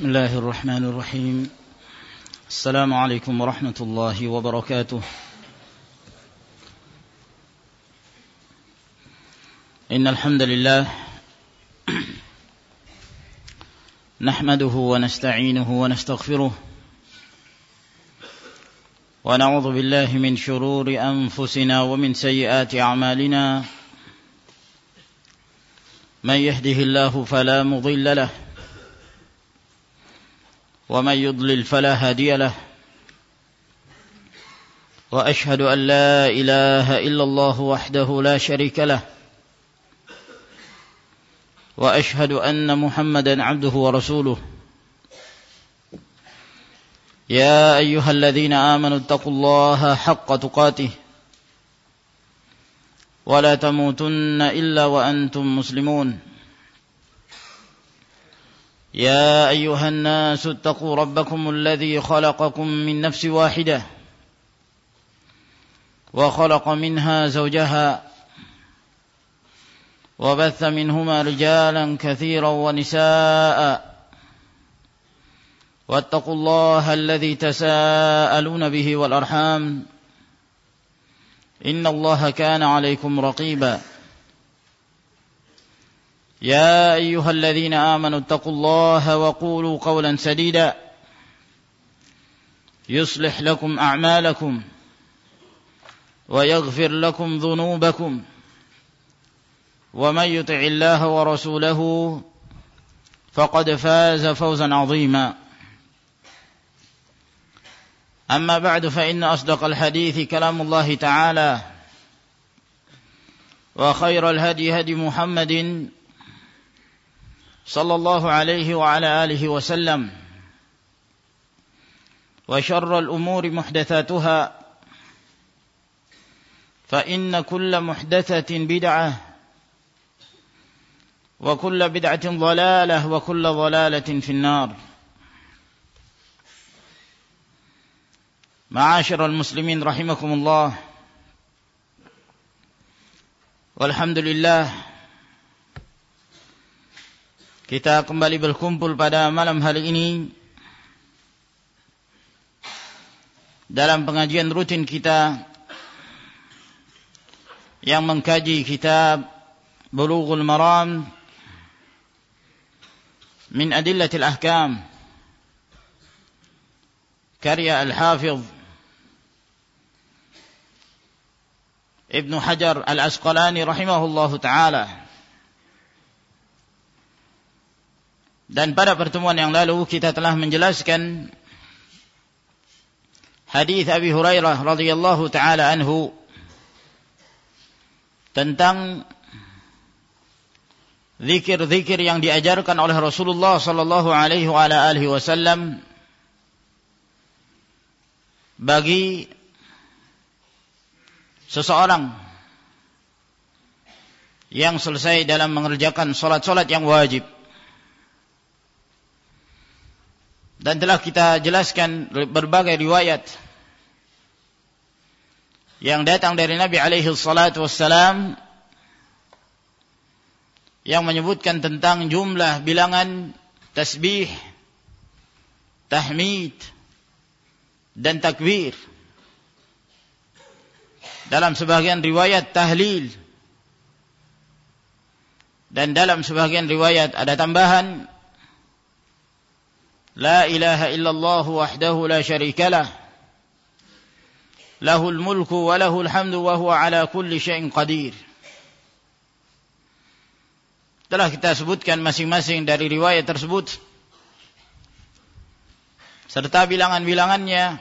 بسم الله الرحمن الرحيم. السلام عليكم ورحمة الله وبركاته. إن الحمد لله نحمده ونستعينه ونستغفره ونعوذ بالله من شرور أنفسنا ومن سيئات أعمالنا. من يهده الله فلا مضل له ومن يضلل فلا هادي له، وأشهد أن لا إله إلا الله وحده لا شريك له، وأشهد أن محمدا عبده ورسوله. يا أيها الذين آمنوا اتقوا الله حق تقاته ولا تموتن إلا وأنتم مسلمون. يا أيها الناس اتقوا ربكم الذي خلقكم من نفس واحدة وخلق منها زوجها وبث منهما رجالا كثيرا ونساء، واتقوا الله الذي تساءلون به والأرحام إن الله كان عليكم رقيبا. يا أيها الذين آمنوا اتقوا الله وقولوا قولا سديدا يصلح لكم أعمالكم ويغفر لكم ذنوبكم، ومن يطع الله ورسوله فقد فاز فوزا عظيما. أما بعد، فإن أصدق الحديث كلام الله تعالى، وخير الهدي هدي محمد صلى الله عليه وعلى آله وسلم، وشر الأمور محدثاتها، فإن كل محدثة بدعة وكل بدعة ضلالة وكل ضلالة في النار. معاشر المسلمين رحمكم الله، walhamdulillah, kita kembali berkumpul pada malam hari ini dalam pengajian rutin kita yang mengkaji kitab Bulughul Maram min Adillatil Ahkam karya Al-Hafidh Ibnu Hajar Al-Asqalani rahimahullahu ta'ala. Dan pada pertemuan yang lalu kita telah menjelaskan hadis Abi Hurairah radhiyallahu taala anhu tentang zikir-zikir yang diajarkan oleh Rasulullah sallallahu alaihi wasallam bagi seseorang yang selesai dalam mengerjakan salat-salat yang wajib. Dan telah kita jelaskan berbagai riwayat yang datang dari Nabi alaihi salatu wassalam yang menyebutkan tentang jumlah bilangan tasbih, tahmid, dan takbir. Dalam sebagian riwayat tahlil, dan dalam sebagian riwayat ada tambahan La ilaha illallah wahdahu la syarika lah, lahul mulku wa lahul hamdu wa huwa ala kulli syai'in qadir. Telah kita sebutkan masing-masing dari riwayat tersebut serta bilangan-bilangannya,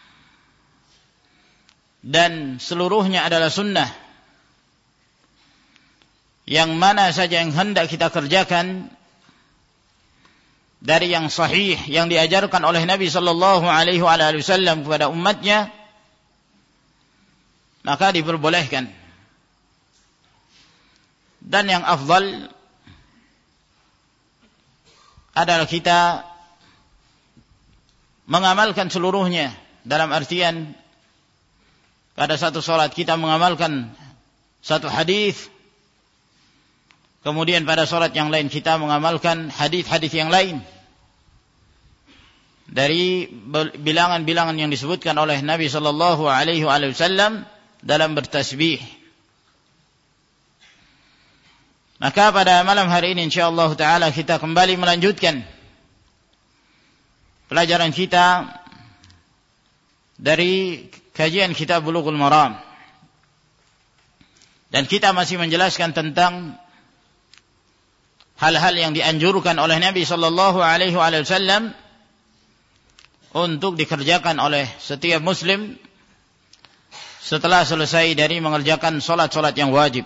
dan seluruhnya adalah sunnah yang mana saja yang hendak kita kerjakan dari yang sahih yang diajarkan oleh Nabi sallallahu alaihi wasallam kepada umatnya, maka diperbolehkan. Dan yang afdal adalah kita mengamalkan seluruhnya, dalam artian pada satu salat kita mengamalkan satu hadis, kemudian pada salat yang lain kita mengamalkan hadis-hadis yang lain. dari bilangan-bilangan yang disebutkan oleh Nabi sallallahu alaihi wasallam dalam bertasbih. Maka pada malam hari ini insyaallah taala kita kembali melanjutkan pelajaran kita dari kajian kitab Bulughul Maram. Dan kita masih menjelaskan tentang hal-hal yang dianjurkan oleh Nabi sallallahu alaihi wasallam untuk dikerjakan oleh setiap muslim setelah selesai dari mengerjakan salat-salat yang wajib.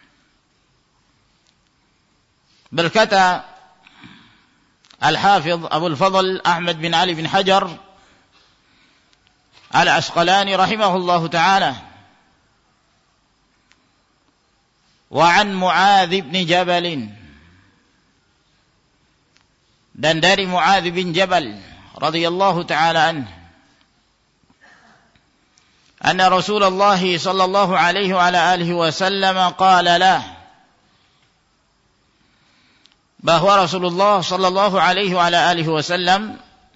Berkata Al-Hafidh Abu Al-Fadl Ahmad bin Ali bin Hajar Al-Asqalani rahimahullahu ta'ala, wa an Mu'adz bin Jabal, dan dari Mu'adz bin Jabal radhiyallahu ta'ala anhu, anna Rasulullah sallallahu alaihi wa ala alihi wasallam qala lah, bahwa Rasulullah sallallahu alaihi wa ala alihi wasallam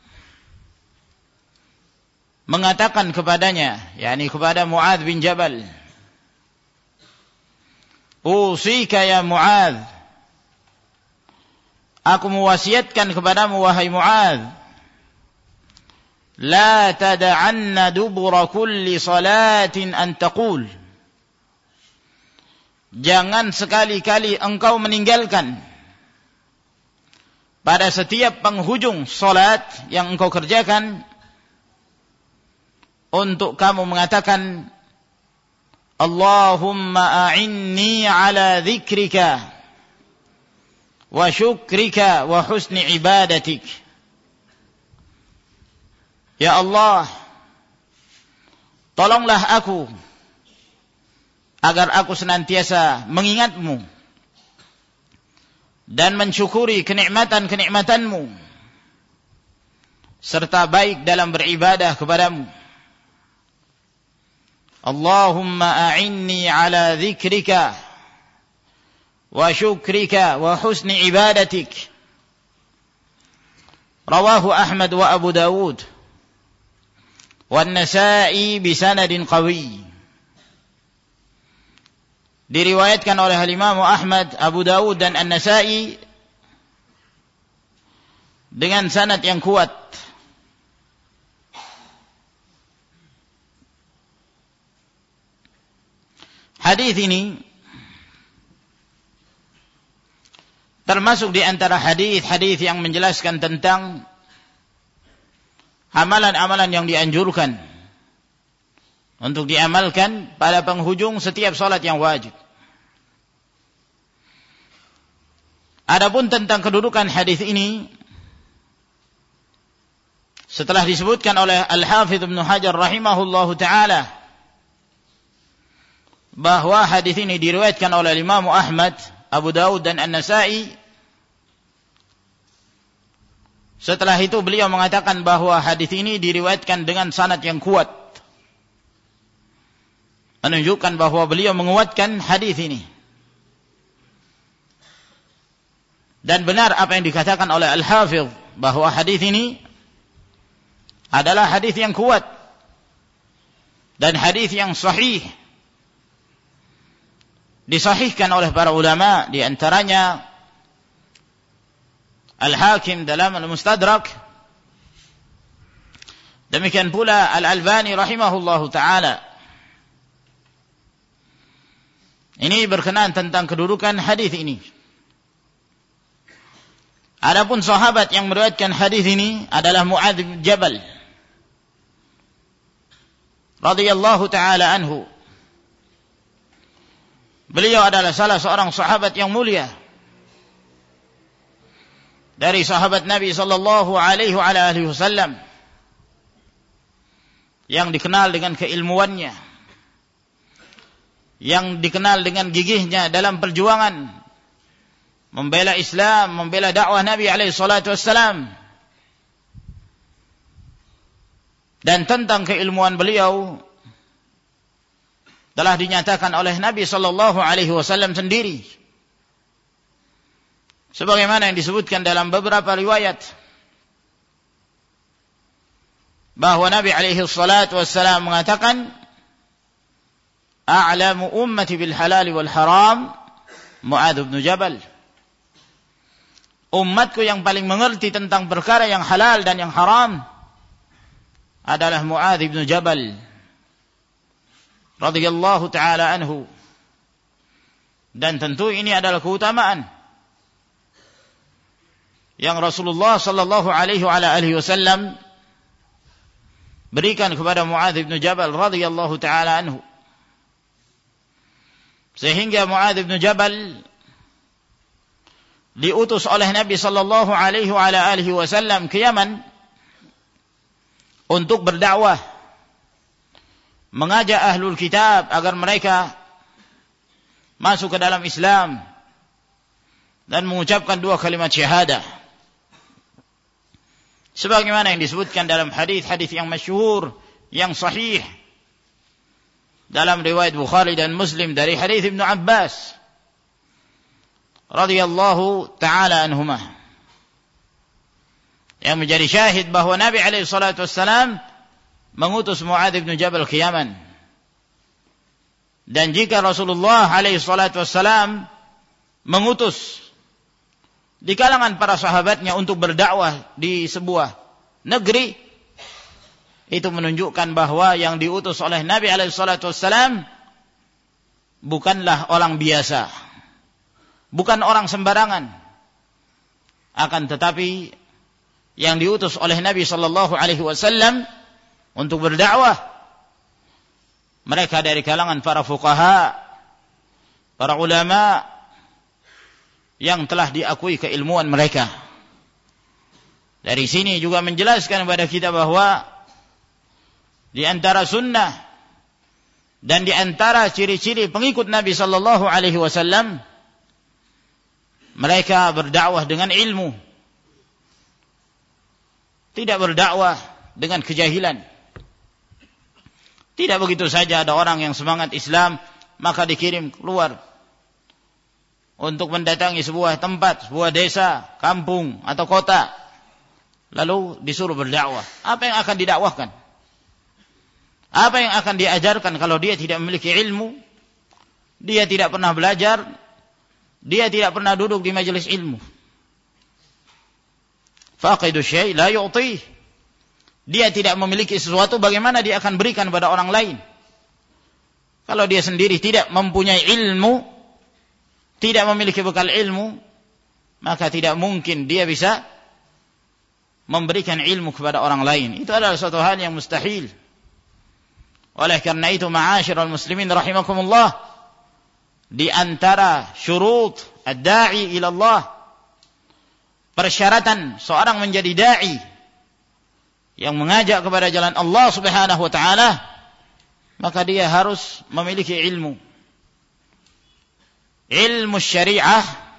mengatakan kepadanya, yakni kepada Mu'adz bin Jabal, usika ya Mu'adz, aku mewasiatkan kepadamu wahai Mu'adz, la tada'anna dubura kulli salatin an taqul, jangan sekali-kali engkau meninggalkan pada setiap penghujung salat yang engkau kerjakan untuk kamu mengatakan, Allahumma a'inni ala dzikrika wa syukrika wa husni ibadatik. Ya Allah, tolonglah aku agar aku senantiasa mengingatmu dan mensyukuri kenikmatan-kenikmatanmu serta baik dalam beribadah kepadamu. Allahumma a'inni ala dzikrika wa syukrika wa husni ibadatik. Rawahu Ahmad wa Abu Dawud wa An-Nasa'i bisanadin qawi. Diriwayatkan oleh Imam Ahmad, Abu Dawud dan An-Nasa'i dengan sanad yang kuat. Hadis ini termasuk di antara hadis-hadis yang menjelaskan tentang amalan-amalan yang dianjurkan untuk diamalkan pada penghujung setiap salat yang wajib. Adapun tentang kedudukan hadis ini, setelah disebutkan oleh Al-Hafidh Ibnu Hajar rahimahullahu ta'ala bahwa hadis ini diriwayatkan oleh Imam Ahmad, Abu Dawud dan An-Nasa'i. Setelah itu beliau mengatakan bahwa hadis ini diriwayatkan dengan sanad yang kuat, menunjukkan bahwa beliau menguatkan hadis ini. Dan benar apa yang dikatakan oleh Al-Hafidh bahwa hadis ini adalah hadis yang kuat dan hadis yang sahih, disahihkan oleh para ulama, di antaranya Al-Hakim dalam Al-Mustadrak, demikian pula Al-Albani rahimahullahu ta'ala. Ini berkenaan tentang kedudukan hadis ini. Adapun sahabat yang meriwayatkan hadis ini adalah Mu'adz bin Jabal radhiyallahu ta'ala anhu. Beliau adalah salah seorang sahabat yang mulia dari sahabat Nabi sallallahu alaihi wasallam yang dikenal dengan keilmuannya, yang dikenal dengan gigihnya dalam perjuangan membela Islam, membela dakwah Nabi alaihi salatu wassalam. Dan tentang keilmuan beliau telah dinyatakan oleh Nabi sallallahu alaihi wasallam sendiri, sebagaimana yang disebutkan dalam beberapa riwayat. bahwa Nabi alaihi salatu wassalam mengatakan, a'lamu ummati bil halal wal haram Mu'adz bin Jabal. Umatku yang paling mengerti tentang perkara yang halal dan yang haram adalah Mu'adz bin Jabal radhiyallahu taala anhu. Dan tentu ini adalah keutamaan yang Rasulullah sallallahu alaihi wasallam berikan kepada Mu'adz bin Jabal radhiyallahu taala anhu, sehingga Mu'adz bin Jabal diutus oleh Nabi sallallahu alaihi wasallam ke Yaman untuk berdakwah, mengajak ahlul kitab agar mereka masuk ke dalam Islam dan mengucapkan dua kalimat syahadah, sebagaimana yang disebutkan dalam hadis-hadis yang masyhur, yang sahih dalam riwayat Bukhari dan Muslim dari hadis Ibnu Abbas radhiyallahu taala anhuma, yang menjadi syahid bahwa Nabi alaihi salatu wassalam mengutus Mu'adz bin Jabal ke Yaman. Dan jika Rasulullah alaihi salatu wassalam mengutus di kalangan para sahabatnya untuk berdakwah di sebuah negeri, itu menunjukkan bahwa yang diutus oleh Nabi alaihi salatu wassalam bukanlah orang biasa, bukan orang sembarangan, akan tetapi yang diutus oleh Nabi sallallahu alaihi wasallam untuk berdakwah, mereka dari kalangan para fuqaha, para ulama yang telah diakui keilmuan mereka. Dari sini juga menjelaskan kepada kita bahwa di antara sunnah dan di antara ciri-ciri pengikut Nabi sallallahu alaihi wasallam, mereka berdakwah dengan ilmu, tidak berdakwah dengan kejahilan. Tidak begitu saja ada orang yang semangat Islam maka dikirim keluar untuk mendatangi sebuah tempat, sebuah desa, kampung atau kota, lalu disuruh berdakwah. Apa yang akan didakwahkan? Apa yang akan diajarkan kalau dia tidak memiliki ilmu? Dia tidak pernah belajar, dia tidak pernah duduk di majelis ilmu. Faqidu syai' la yu'tih. Dia tidak memiliki sesuatu, bagaimana dia akan berikan kepada orang lain? Kalau dia sendiri tidak mempunyai ilmu, tidak memiliki bekal ilmu, maka tidak mungkin dia bisa memberikan ilmu kepada orang lain. Itu adalah suatu hal yang mustahil. Oleh karena itu, ma'asyiral muslimin rahimakumullah, di antara syurut ad-da'i ila Allah, persyaratan seorang menjadi da'i yang mengajak kepada jalan Allah Subhanahu wa taala, maka dia harus memiliki ilmu syariah,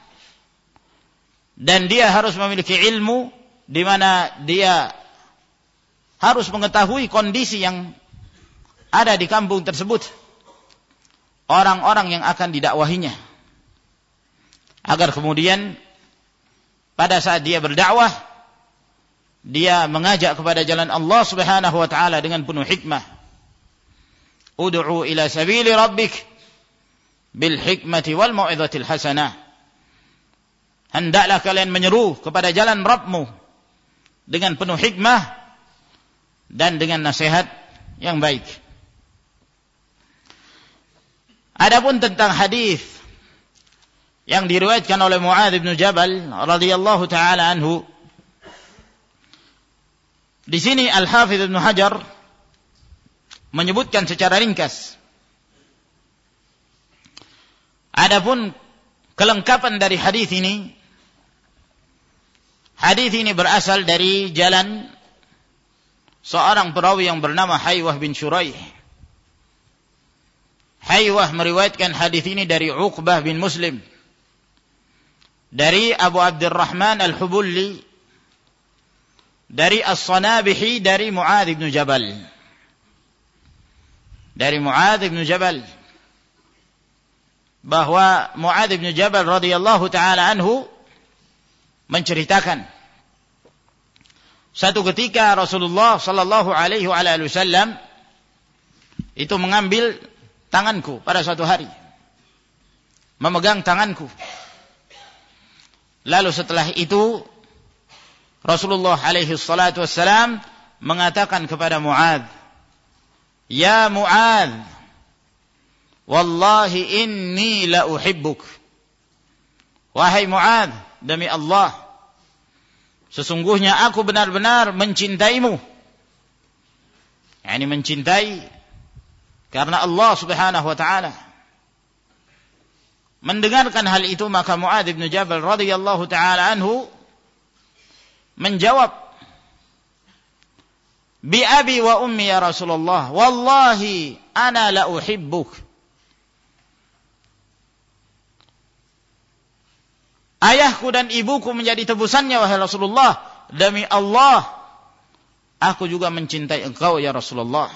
dan dia harus memiliki ilmu di mana dia harus mengetahui kondisi yang ada di kampung tersebut, orang-orang yang akan didakwahinya, agar kemudian pada saat dia berdakwah, dia mengajak kepada jalan Allah Subhanahu wa taala dengan penuh hikmah. Ud'u ila sabili rabbik bil hikmati wal mau'izatil hasanah. Hendaklah kalian menyeru kepada jalan Rabbmu dengan penuh hikmah dan dengan nasihat yang baik. Adapun tentang hadis yang diriwayatkan oleh Mu'adz bin Jabal radhiyallahu taala anhu, di sini Al-Hafidz Ibnu Hajar menyebutkan secara ringkas. Adapun kelengkapan dari hadis ini berasal dari jalan seorang perawi yang bernama Haywah bin Shuraih. Haywah meriwayatkan hadis ini dari Uqbah bin Muslim, dari Abu Abdurrahman Al-Hubulli, dari As-Sanabihi, dari Mu'adz bin Jabal. Dari Mu'adz bin Jabal, bahwa Mu'adz bin Jabal radhiyallahu taala anhu menceritakan Satu ketika Rasulullah sallallahu alaihi wasallam itu mengambil tanganku pada suatu hari, memegang tanganku. Lalu setelah itu Rasulullah alaihi salatu wassalam mengatakan kepada Mu'adz, "Ya Mu'adz, wallahi inni la uhibbuk." Wahai Mu'adz, demi Allah, sesungguhnya aku benar-benar mencintaimu. Yani mencintai karena Allah Subhanahu wa taala. Mendengarkan hal itu, maka Mu'adz bin Jabal radhiyallahu taala anhu menjawab, "Bi abi wa ummi ya Rasulullah, wallahi ana la uhibbuk." Ayahku dan ibuku menjadi tebusannya wahai Rasulullah, demi Allah aku juga mencintai engkau ya Rasulullah.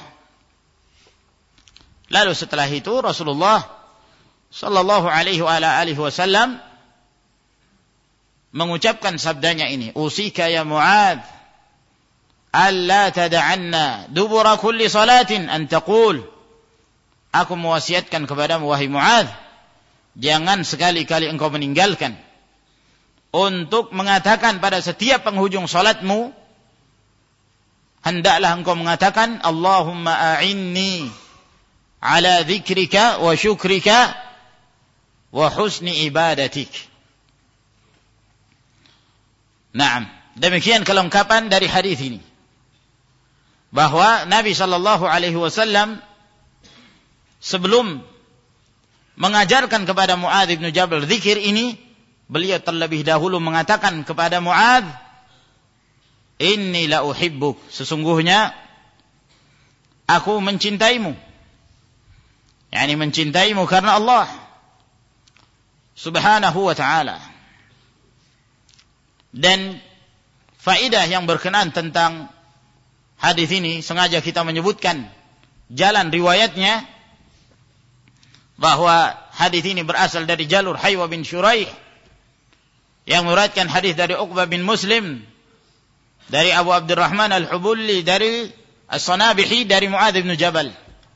Lalu setelah itu Rasulullah sallallahu alaihi wasallam mengucapkan sabdanya ini, "Usika ya Mu'adz alla tad'anna dubura kulli salatin an taqul." Aku mewasiatkan kepadamu wahai Mu'adz, jangan sekali-kali engkau meninggalkan untuk mengatakan pada setiap penghujung salatmu, hendaklah engkau mengatakan, "Allahumma a'inni ala dzikrika wa syukrika wa husni ibadatik." Naam, demikian kelengkapan dari hadis ini. Bahwa Nabi sallallahu alaihi wasallam sebelum mengajarkan kepada Mu'adz bin Jabal zikir ini, beliau terlebih dahulu mengatakan kepada Mu'adz, "Inni la uhibbuk." Sesungguhnya aku mencintaimu. Yani mencintaimu karena Allah Subhanahu wa ta'ala. Dan faedah yang berkenaan tentang hadis ini, sengaja kita menyebutkan jalan riwayatnya, bahwa hadis ini berasal dari jalur Haywa bin Shuraih yang meriwayatkan hadis dari Uqbah bin Muslim, dari Abu Abdurrahman al-Hubuli, dari As-Sanabihi, dari Mu'adz bin Jabal,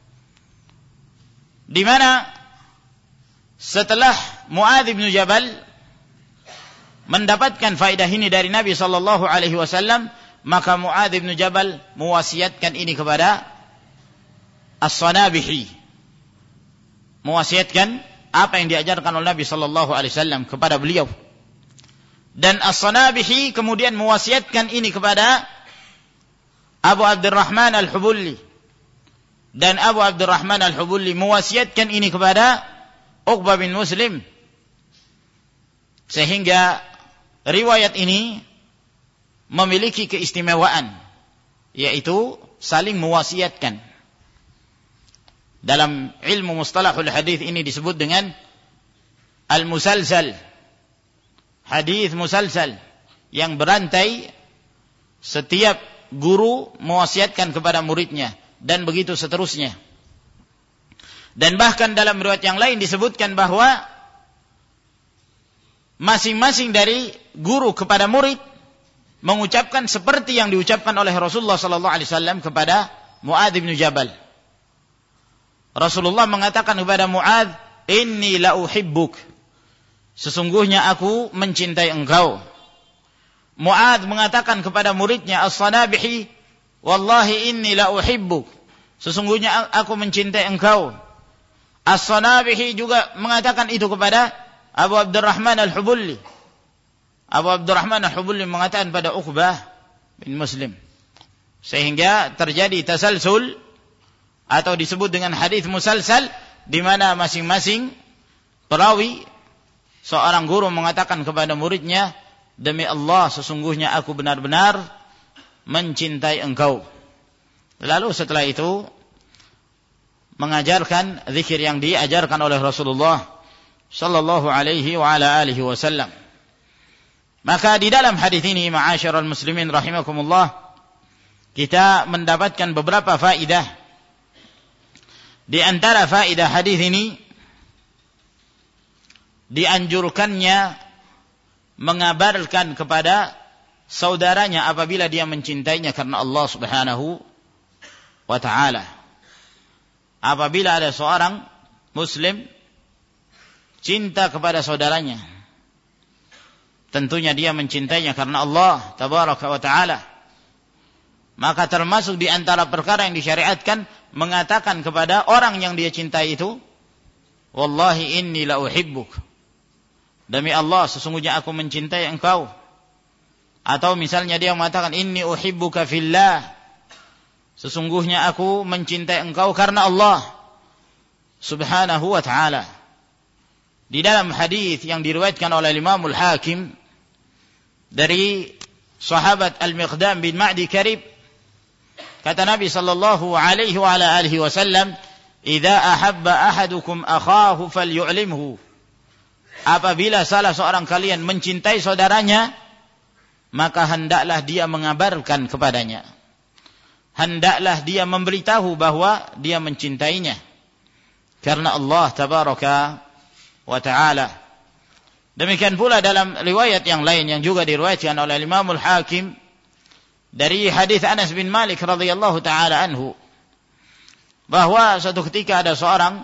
di mana setelah Mu'adz bin Jabal mendapatkan faedah ini dari Nabi sallallahu alaihi wasallam, maka Mu'adz bin Jabal mewasiatkan ini kepada As-Sanabihi, mewasiatkan apa yang diajarkan oleh Nabi sallallahu alaihi wasallam kepada beliau. Dan As-Sanabihi kemudian mewasiatkan ini kepada Abu Abdurrahman al-Hubuli, dan Abu Abdurrahman al-Hubuli mewasiatkan ini kepada Uqbah bin Muslim, sehingga riwayat ini memiliki keistimewaan, yaitu saling mewasiatkan. Dalam ilmu mustalahul hadis ini disebut dengan al-musalsal, hadis musalsal, yang berantai, setiap guru mewasiatkan kepada muridnya, dan begitu seterusnya. Dan bahkan dalam riwayat yang lain disebutkan bahwa masing-masing dari guru kepada murid mengucapkan seperti yang diucapkan oleh Rasulullah sallallahu alaihi wasallam kepada Mu'adz bin Jabal. Rasulullah mengatakan kepada Mu'adz, "Inni la uhibbuk." Sesungguhnya aku mencintai engkau. Mu'adz mengatakan kepada muridnya As-Sanabihi, "Wallahi inni la uhibbuk." Sesungguhnya aku mencintai engkau. As-Sanabihi juga mengatakan itu kepada Abu Abdurrahman al-Hubuli. Abu Abdurrahman al-Hubuli mengatakan pada Uqbah bin Muslim. Sehingga terjadi tasalsul, atau disebut dengan hadis musalsal, di mana masing-masing perawi, seorang guru mengatakan kepada muridnya, "Demi Allah, sesungguhnya aku benar-benar mencintai engkau." Lalu setelah itu mengajarkan zikir yang diajarkan oleh Rasulullah sallallahu alaihi wa ala alihi wasallam. Maka di dalam hadis ini, ma'asyiral muslimin rahimakumullah, kita mendapatkan beberapa faedah. Di antara faedah hadis ini, dianjurkannya mengabarkan kepada saudaranya apabila dia mencintainya karena Allah Subhanahu wa ta'ala. Apabila ada seorang muslim cinta kepada saudaranya, tentunya dia mencintainya karena Allah tabaraka wa ta'ala. Maka termasuk di antara perkara yang disyariatkan mengatakan kepada orang yang dia cintai itu, wallahi inni la uhibbuk, demi Allah sesungguhnya aku mencintai engkau. Atau misalnya dia mengatakan inni uhibbuka fillah, sesungguhnya aku mencintai engkau karena Allah Subhanahu wa ta'ala. Di dalam hadis yang diriwayatkan oleh Imam Al-Hakim dari sahabat Al-Miqdam bin Ma'di Karib, kata Nabi sallallahu alaihi wa ala alihi wasallam, "Idza ahabba ahadukum akhahu falyu'limhu." Apabila salah seorang kalian mencintai saudaranya, maka hendaklah dia mengabarkan kepadanya. Hendaklah dia memberitahu bahwa dia mencintainya karena Allah tabaraka wa ta'ala. Demikian pula dalam riwayat yang lain yang juga diriwayatkan oleh Imam Al-Hakim dari hadis Anas bin Malik radhiyallahu taala anhu, bahwa suatu ketika ada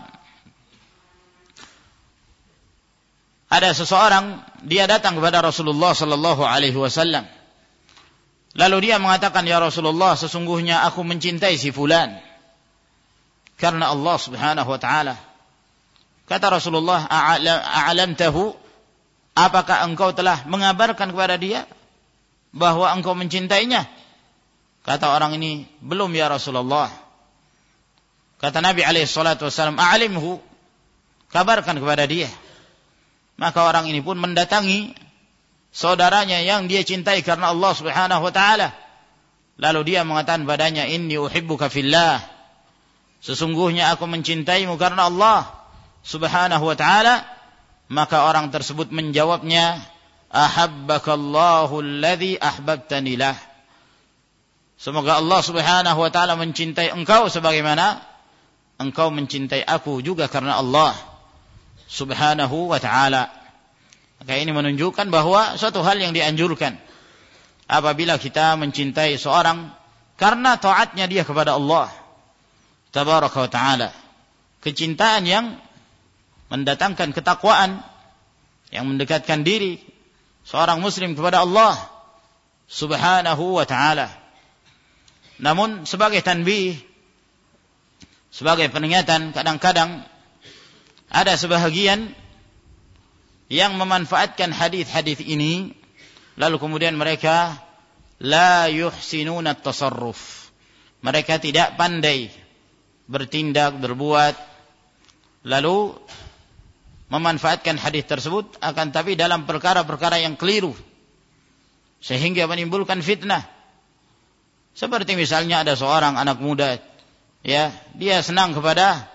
seseorang dia datang kepada Rasulullah sallallahu alaihi wasallam. Lalu dia mengatakan, "Ya Rasulullah, sesungguhnya aku mencintai si fulan karena Allah Subhanahu wa ta'ala." Kata Rasulullah, "A'lamtahu? Apakah engkau telah mengabarkan kepada dia bahwa engkau mencintainya?" Kata orang ini, "Belum ya Rasulullah." Kata Nabi alaihi salatu wasallam, "A'limhu?" Kabarkan kepada dia. Maka orang ini pun mendatangi saudaranya yang dia cintai karena Allah Subhanahu wa ta'ala. Lalu dia mengatakan padanya, "Inni uhibbuka fillah." Sesungguhnya aku mencintaimu karena Allah Subhanahu wa ta'ala. Maka orang tersebut menjawabnya, "Ahabbakallahu alladhi ahbabtani lah." Semoga Allah Subhanahu wa ta'ala mencintai engkau sebagaimana engkau mencintai aku juga karena Allah Subhanahu wa ta'ala. Maka ini menunjukkan bahwa suatu hal yang dianjurkan apabila kita mencintai seorang karena taatnya dia kepada Allah tabaraka wa ta'ala. Kecintaan yang mendatangkan ketakwaan, yang mendekatkan diri seorang muslim kepada Allah Subhanahu wa ta'ala. Namun sebagai tanbih, sebagai peringatan, kadang-kadang ada sebahagian yang memanfaatkan hadis-hadis ini, lalu kemudian mereka la yuhsinuna at-tasarruf. Mereka tidak pandai bertindak, berbuat, lalu memanfaatkan hadis tersebut, akan tapi dalam perkara-perkara yang keliru, sehingga menimbulkan fitnah. Seperti misalnya ada seorang anak muda, ya, dia senang kepada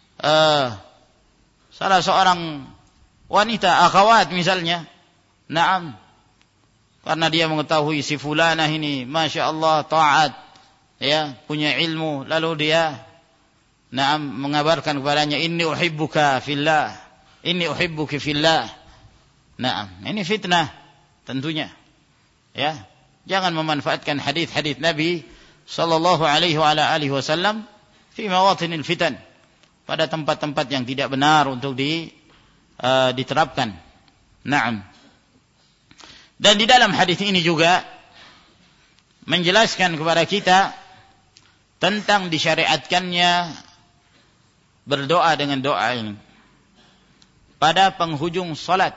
salah seorang wanita, akhwat misalnya. Naam. Karena dia mengetahui si fulanah ini, Masya Allah, taat, ya, punya ilmu. Lalu dia, naam, mengabarkan kepadanya, "Inni uhibbuka fillah. Inni uhibbuki fillah." Naam. Ini fitnah tentunya. Ya. Jangan memanfaatkan hadis-hadis Nabi sallallahu alaihi wa ala alihi wasallam fi mawatinil fitan, pada tempat-tempat yang tidak benar untuk diterapkan. Naam. Dan di dalam hadis ini juga menjelaskan kepada kita tentang disyariatkannya berdoa dengan doa ini pada penghujung salat.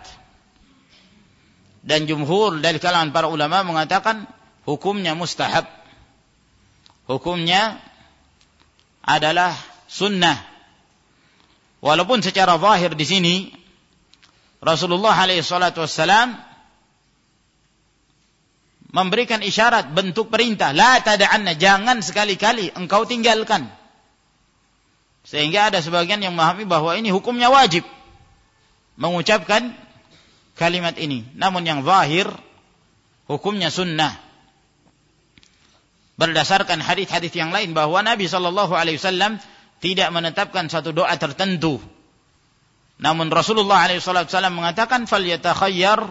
Dan jumhur dari kalangan para ulama mengatakan hukumnya mustahab. Hukumnya adalah sunnah. Walaupun secara zahir di sini Rasulullah alaihi salatu wassalam memberikan isyarat, bentuk perintah, la tada'anna, jangan sekali-kali engkau tinggalkan. Sehingga ada sebagian yang memahami bahwa ini hukumnya wajib mengucapkan kalimat ini. Namun yang zahir hukumnya sunnah. Berdasarkan hadis-hadis yang lain bahwa Nabi sallallahu alaihi wasallam tidak menetapkan satu doa tertentu. Namun Rasulullah alaihi wasallam mengatakan, "Falyatakhayyar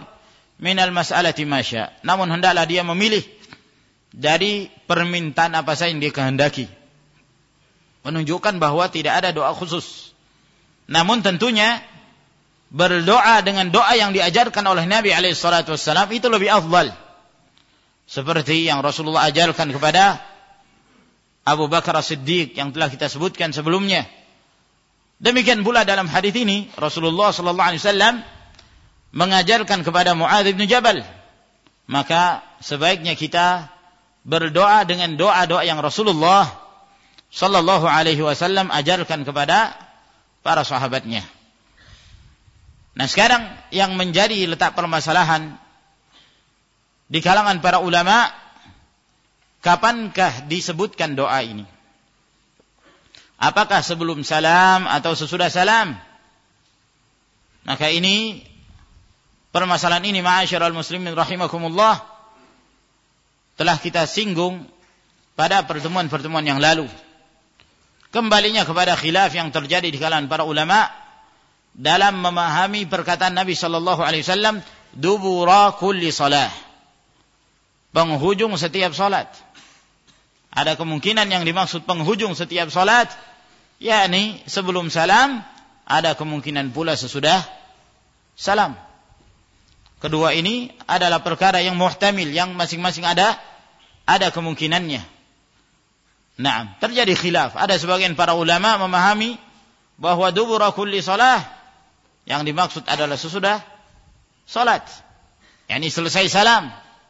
minal mas'alati ma syaa. Namun hendaklah dia memilih dari permintaan apa saja yang dia kehendaki. Menunjukkan bahwa tidak ada doa khusus. Namun tentunya berdoa dengan doa yang diajarkan oleh Nabi alaihi salatu wassalam itu lebih afdal. Seperti yang Rasulullah ajarkan kepada Abu Bakar As-Siddiq yang telah kita sebutkan sebelumnya. Demikian pula dalam hadis ini Rasulullah sallallahu alaihi wasallam mengajarkan kepada Muadz bin Jabal, maka sebaiknya kita berdoa dengan doa-doa yang Rasulullah sallallahu alaihi wasallam ajarkan kepada para sahabatnya. Nah, sekarang yang menjadi letak permasalahan di kalangan para ulama, kapankah disebutkan doa ini? Apakah sebelum salam atau sesudah salam? Maka ini permasalahan ini ma'asyiral muslimin rahimakumullah telah kita singgung pada pertemuan-pertemuan yang lalu. Kembalinya kepada khilaf yang terjadi di kalangan para ulama dalam memahami perkataan Nabi sallallahu alaihi wasallam dubura kulli salah, penghujung setiap salat. Ada kemungkinan yang dimaksud penghujung setiap salat yakni sebelum salam, ada kemungkinan pula sesudah salam. Kedua ini adalah perkara yang muhtamil, yang masing-masing ada kemungkinannya. Nah, terjadi khilaf. Ada sebagian para ulama memahami bahwa dubura kulli salah yang dimaksud adalah sesudah salat, yakni selesai salam.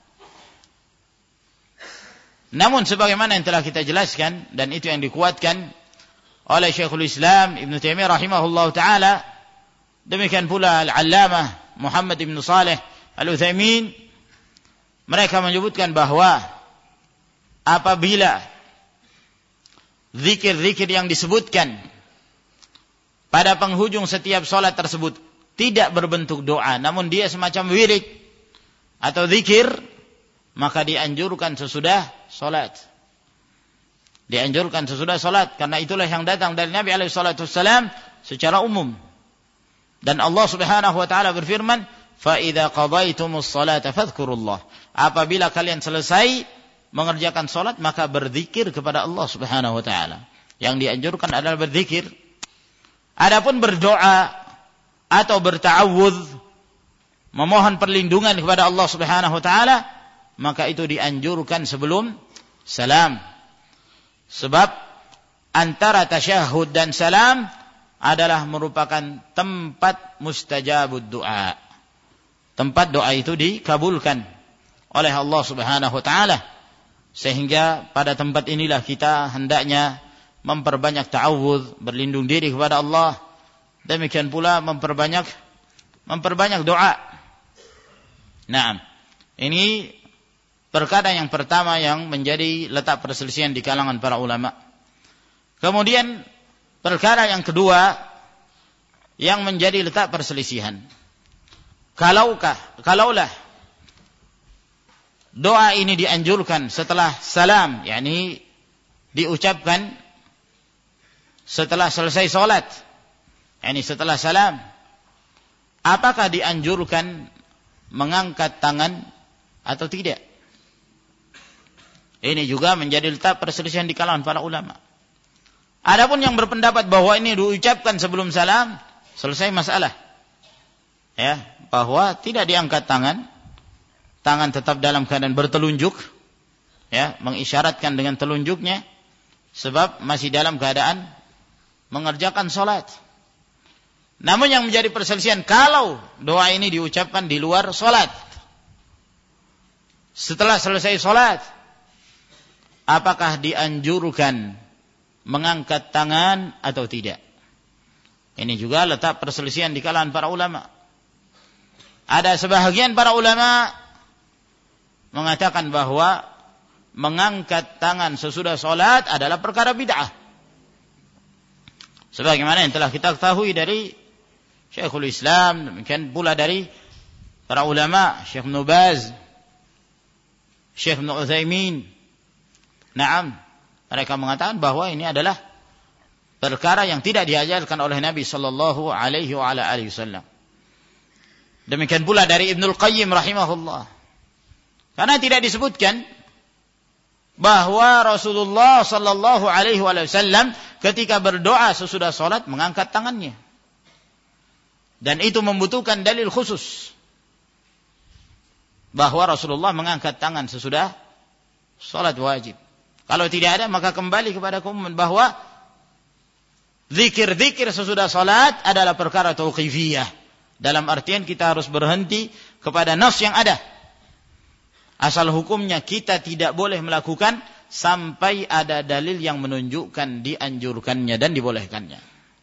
Namun sebagaimana yang telah kita jelaskan dan itu yang dikuatkan oleh Syekhul Islam Ibn Taimiyah rahimahullah ta'ala, demikian pula Al-Allamah Muhammad Ibn Salih Al-Utsaimin, mereka menyebutkan bahwa apabila zikir-zikir yang disebutkan pada penghujung setiap salat tersebut tidak berbentuk doa, namun dia semacam wirid atau zikir, maka dianjurkan sesudah salat. Dianjurkan sesudah salat, karena itulah yang datang dari Nabi alaihi salatu wassalam secara umum. Dan Allah Subhanahu wa taala berfirman, "Fa idza qadaytumus salata fadhkurullah." Apabila kalian selesai mengerjakan salat, maka berzikir kepada Allah Subhanahu wa taala. Yang dianjurkan adalah berzikir. Adapun berdoa atau berta'awudz, memohon perlindungan kepada Allah Subhanahu wa taala, maka itu dianjurkan sebelum salam. Sebab antara tasyahud dan salam adalah merupakan tempat mustajabud doa. Tempat doa itu dikabulkan oleh Allah Subhanahu wa taala. Sehingga pada tempat inilah kita hendaknya memperbanyak ta'awudz, berlindung diri kepada Allah. Demikian pula memperbanyak doa. Nah, ini perkara yang pertama yang menjadi letak perselisihan di kalangan para ulama. Kemudian perkara yang kedua yang menjadi letak perselisihan. Kalaulah doa ini dianjurkan setelah salam, yakni diucapkan setelah selesai salat, yakni setelah salam, apakah dianjurkan mengangkat tangan atau tidak? Ini juga menjadi letak perselisihan di kalangan para ulama. Adapun yang berpendapat bahwa ini diucapkan sebelum salam, selesai masalah. Ya, bahwa tidak diangkat tangan tetap dalam keadaan bertelunjuk, ya, mengisyaratkan dengan telunjuknya, sebab masih dalam keadaan mengerjakan salat. Namun yang menjadi perselisihan, kalau doa ini diucapkan di luar salat, setelah selesai salat, apakah dianjurkan mengangkat tangan atau tidak? Ini juga letak perselisihan di kalangan para ulama. Ada sebahagian para ulama mengatakan bahwa mengangkat tangan sesudah salat adalah perkara bid'ah. Sebagaimana yang telah kita ketahui dari Syekhul Islam, demikian pula dari para ulama, Syekh Ibn Baz, Syekh Ibn Utsaimin. Naam, mereka mengatakan bahwa ini adalah perkara yang tidak diajarkan oleh Nabi sallallahu alaihi wasallam. Demikian pula dari Ibnul Qayyim rahimahullah. Karena tidak disebutkan bahwa Rasulullah sallallahu alaihi wasallam ketika berdoa sesudah salat mengangkat tangannya. Dan itu membutuhkan dalil khusus bahwa Rasulullah mengangkat tangan sesudah salat wajib. Kalau tidak ada, maka kembali kepada keumuman bahwa zikir-zikir sesudah salat adalah perkara tauqifiyah. Dalam artian kita harus berhenti kepada nas yang ada. Asal hukumnya kita tidak boleh melakukan sampai ada dalil yang menunjukkan dianjurkannya dan dibolehkannya.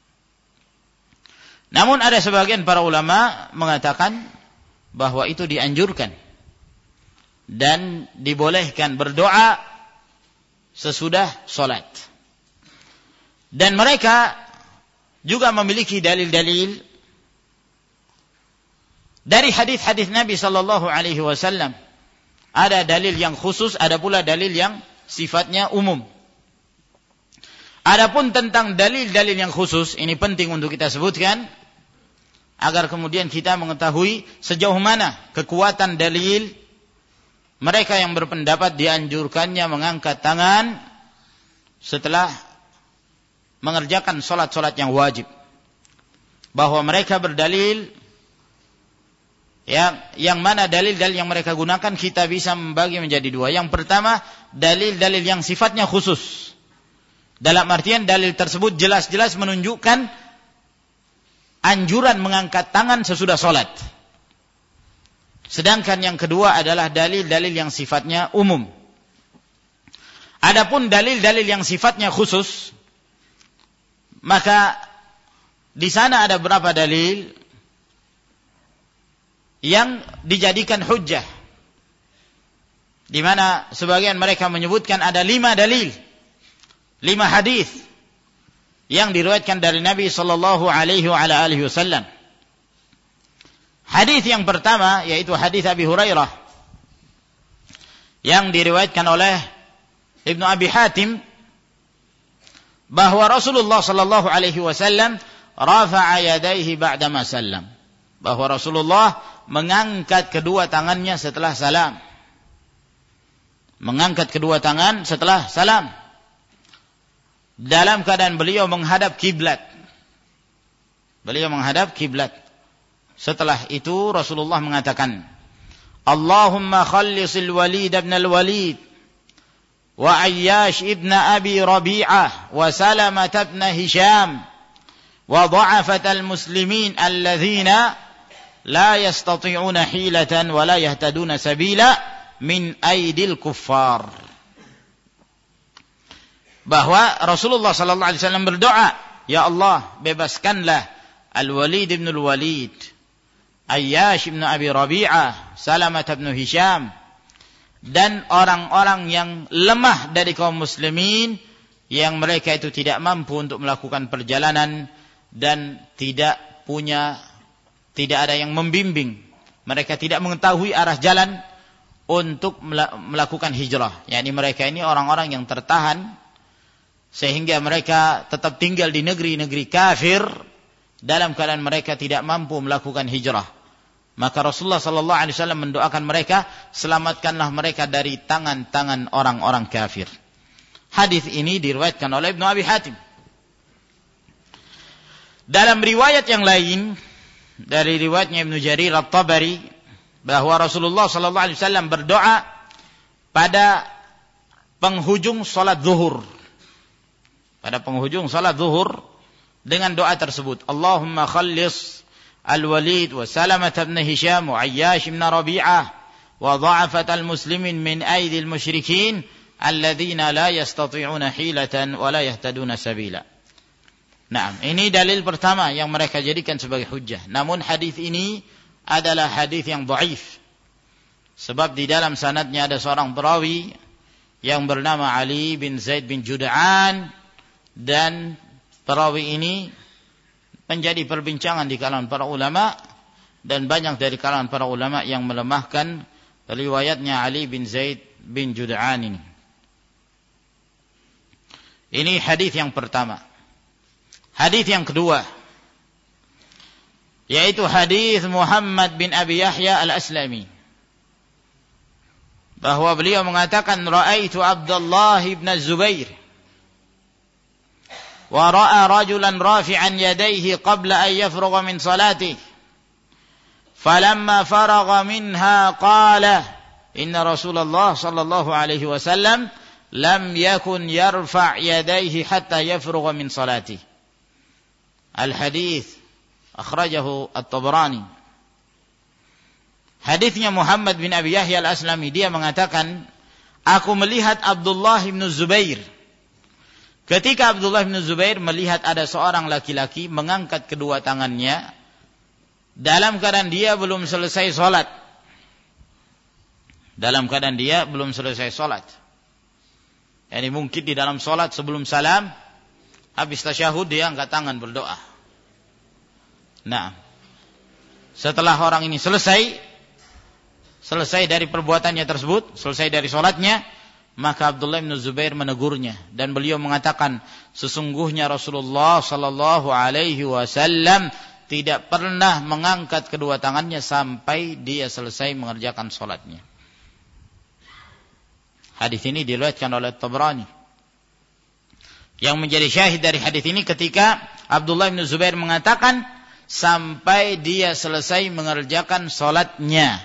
Namun ada sebagian para ulama mengatakan bahwa itu dianjurkan dan dibolehkan berdoa sesudah salat. Dan mereka juga memiliki dalil-dalil dari hadis-hadis Nabi sallallahu alaihi wasallam. Ada dalil yang khusus, ada pula dalil yang sifatnya umum. Adapun tentang dalil-dalil yang khusus, ini penting untuk kita sebutkan agar kemudian kita mengetahui sejauh mana kekuatan dalil mereka yang berpendapat dianjurkannya mengangkat tangan setelah mengerjakan salat-salat yang wajib. Bahwa mereka berdalil yang mana dalil-dalil yang mereka gunakan kita bisa membagi menjadi dua. Yang pertama, dalil-dalil yang sifatnya khusus. Dalam artian dalil tersebut jelas-jelas menunjukkan anjuran mengangkat tangan sesudah salat. Sedangkan yang kedua adalah dalil-dalil yang sifatnya umum. Adapun dalil-dalil yang sifatnya khusus, maka di sana ada berapa dalil yang dijadikan hujjah, di mana sebagian mereka menyebutkan ada 5 dalil, 5 hadis yang diriwayatkan dari Nabi sallallahu alaihi wasallam. Hadis yang pertama yaitu hadis Abi Hurairah yang diriwayatkan oleh Ibnu Abi Hatim bahwa Rasulullah sallallahu alaihi wasallam rafa'a yadayhi ba'dama sallam, bahwa Rasulullah mengangkat kedua tangannya setelah salam. Mengangkat kedua tangan setelah salam. Dalam keadaan beliau menghadap kiblat. Beliau menghadap kiblat. Setelah itu Rasulullah mengatakan, Allahumma khallisil Walid ibn al-Walid wa Ayyash ibn Abi Rabi'ah wa Salamah ibn Hisham wa dha'afat al-muslimin alladhina la yastati'una hilatan wa la yahtaduna sabila min aidil kuffar. Bahwa Rasulullah sallallahu alaihi wasallam berdoa, ya Allah, bebaskanlah Al-Walid ibn al-Walid, Ayyash ibn Abi Rabi'ah, Salamah ibn Hisham, dan orang-orang yang lemah dari kaum muslimin yang mereka itu tidak mampu untuk melakukan perjalanan dan tidak ada yang membimbing. Mereka tidak mengetahui arah jalan untuk melakukan hijrah. Yani mereka ini orang-orang yang tertahan sehingga mereka tetap tinggal di negeri-negeri kafir dalam keadaan mereka tidak mampu melakukan hijrah. Maka Rasulullah sallallahu alaihi wasallam mendoakan mereka, selamatkanlah mereka dari tangan-tangan orang-orang kafir. Hadis ini diriwayatkan oleh Ibnu Abi Hatim. Dalam riwayat yang lain dari riwayatnya Ibnu Jarir At-Tabari bahwa Rasulullah sallallahu alaihi wasallam berdoa pada penghujung salat zuhur. Pada penghujung salat zuhur dengan doa tersebut, Allahumma khallis Al-Walid wa Salamah ibn Hisham wa Ayyash ibn Rabi'ah wa dha'afat al-muslimin min aydil musyrikin alladhina la yastati'una hilatan wa la yahtaduna sabila. Nah, ini dalil pertama yang mereka jadikan sebagai hujjah. Namun hadis ini adalah hadis yang dhaif. Sebab di dalam sanadnya ada seorang perawi yang bernama Ali bin Zaid bin Jud'an, dan perawi ini menjadi perbincangan di kalangan para ulama, dan banyak dari kalangan para ulama yang melemahkan riwayatnya Ali bin Zaid bin Jud'an ini. Ini hadis yang pertama. Hadis yang kedua, yaitu hadis Muhammad bin Abi Yahya al-Aslami, bahwa beliau mengatakan ra'aitu Abdullah ibn Zubair wa ra'a rajulan rafi'an yadayhi qabla an yafrugha min salatihi falamma faragha minha qala inna Rasulullah sallallahu alaihi wasallam lam yakun yarfa' yadayhi hatta yafrugha min salatihi. Al-hadits akhrajahu At-Tabrani. Hadisnya Muhammad bin Abi Yahya al-Aslami, dia mengatakan, aku melihat Abdullah bin Zubair. Ketika Abdullah bin Zubair melihat ada seorang laki-laki mengangkat kedua tangannya dalam keadaan dia belum selesai salat. Dalam keadaan dia belum selesai salat. Yani mungkin di dalam salat sebelum salam, habis tasyahud dia angkat tangan berdoa. Nah, setelah orang ini selesai dari perbuatannya tersebut, selesai dari salatnya, maka Abdullah bin Zubair menegurnya dan beliau mengatakan, sesungguhnya Rasulullah sallallahu alaihi wasallam tidak pernah mengangkat kedua tangannya sampai dia selesai mengerjakan salatnya. Hadis ini diriwayatkan oleh Tabrani. Yang menjadi syahid dari hadis ini ketika Abdullah bin Zubair mengatakan sampai dia selesai mengerjakan salatnya.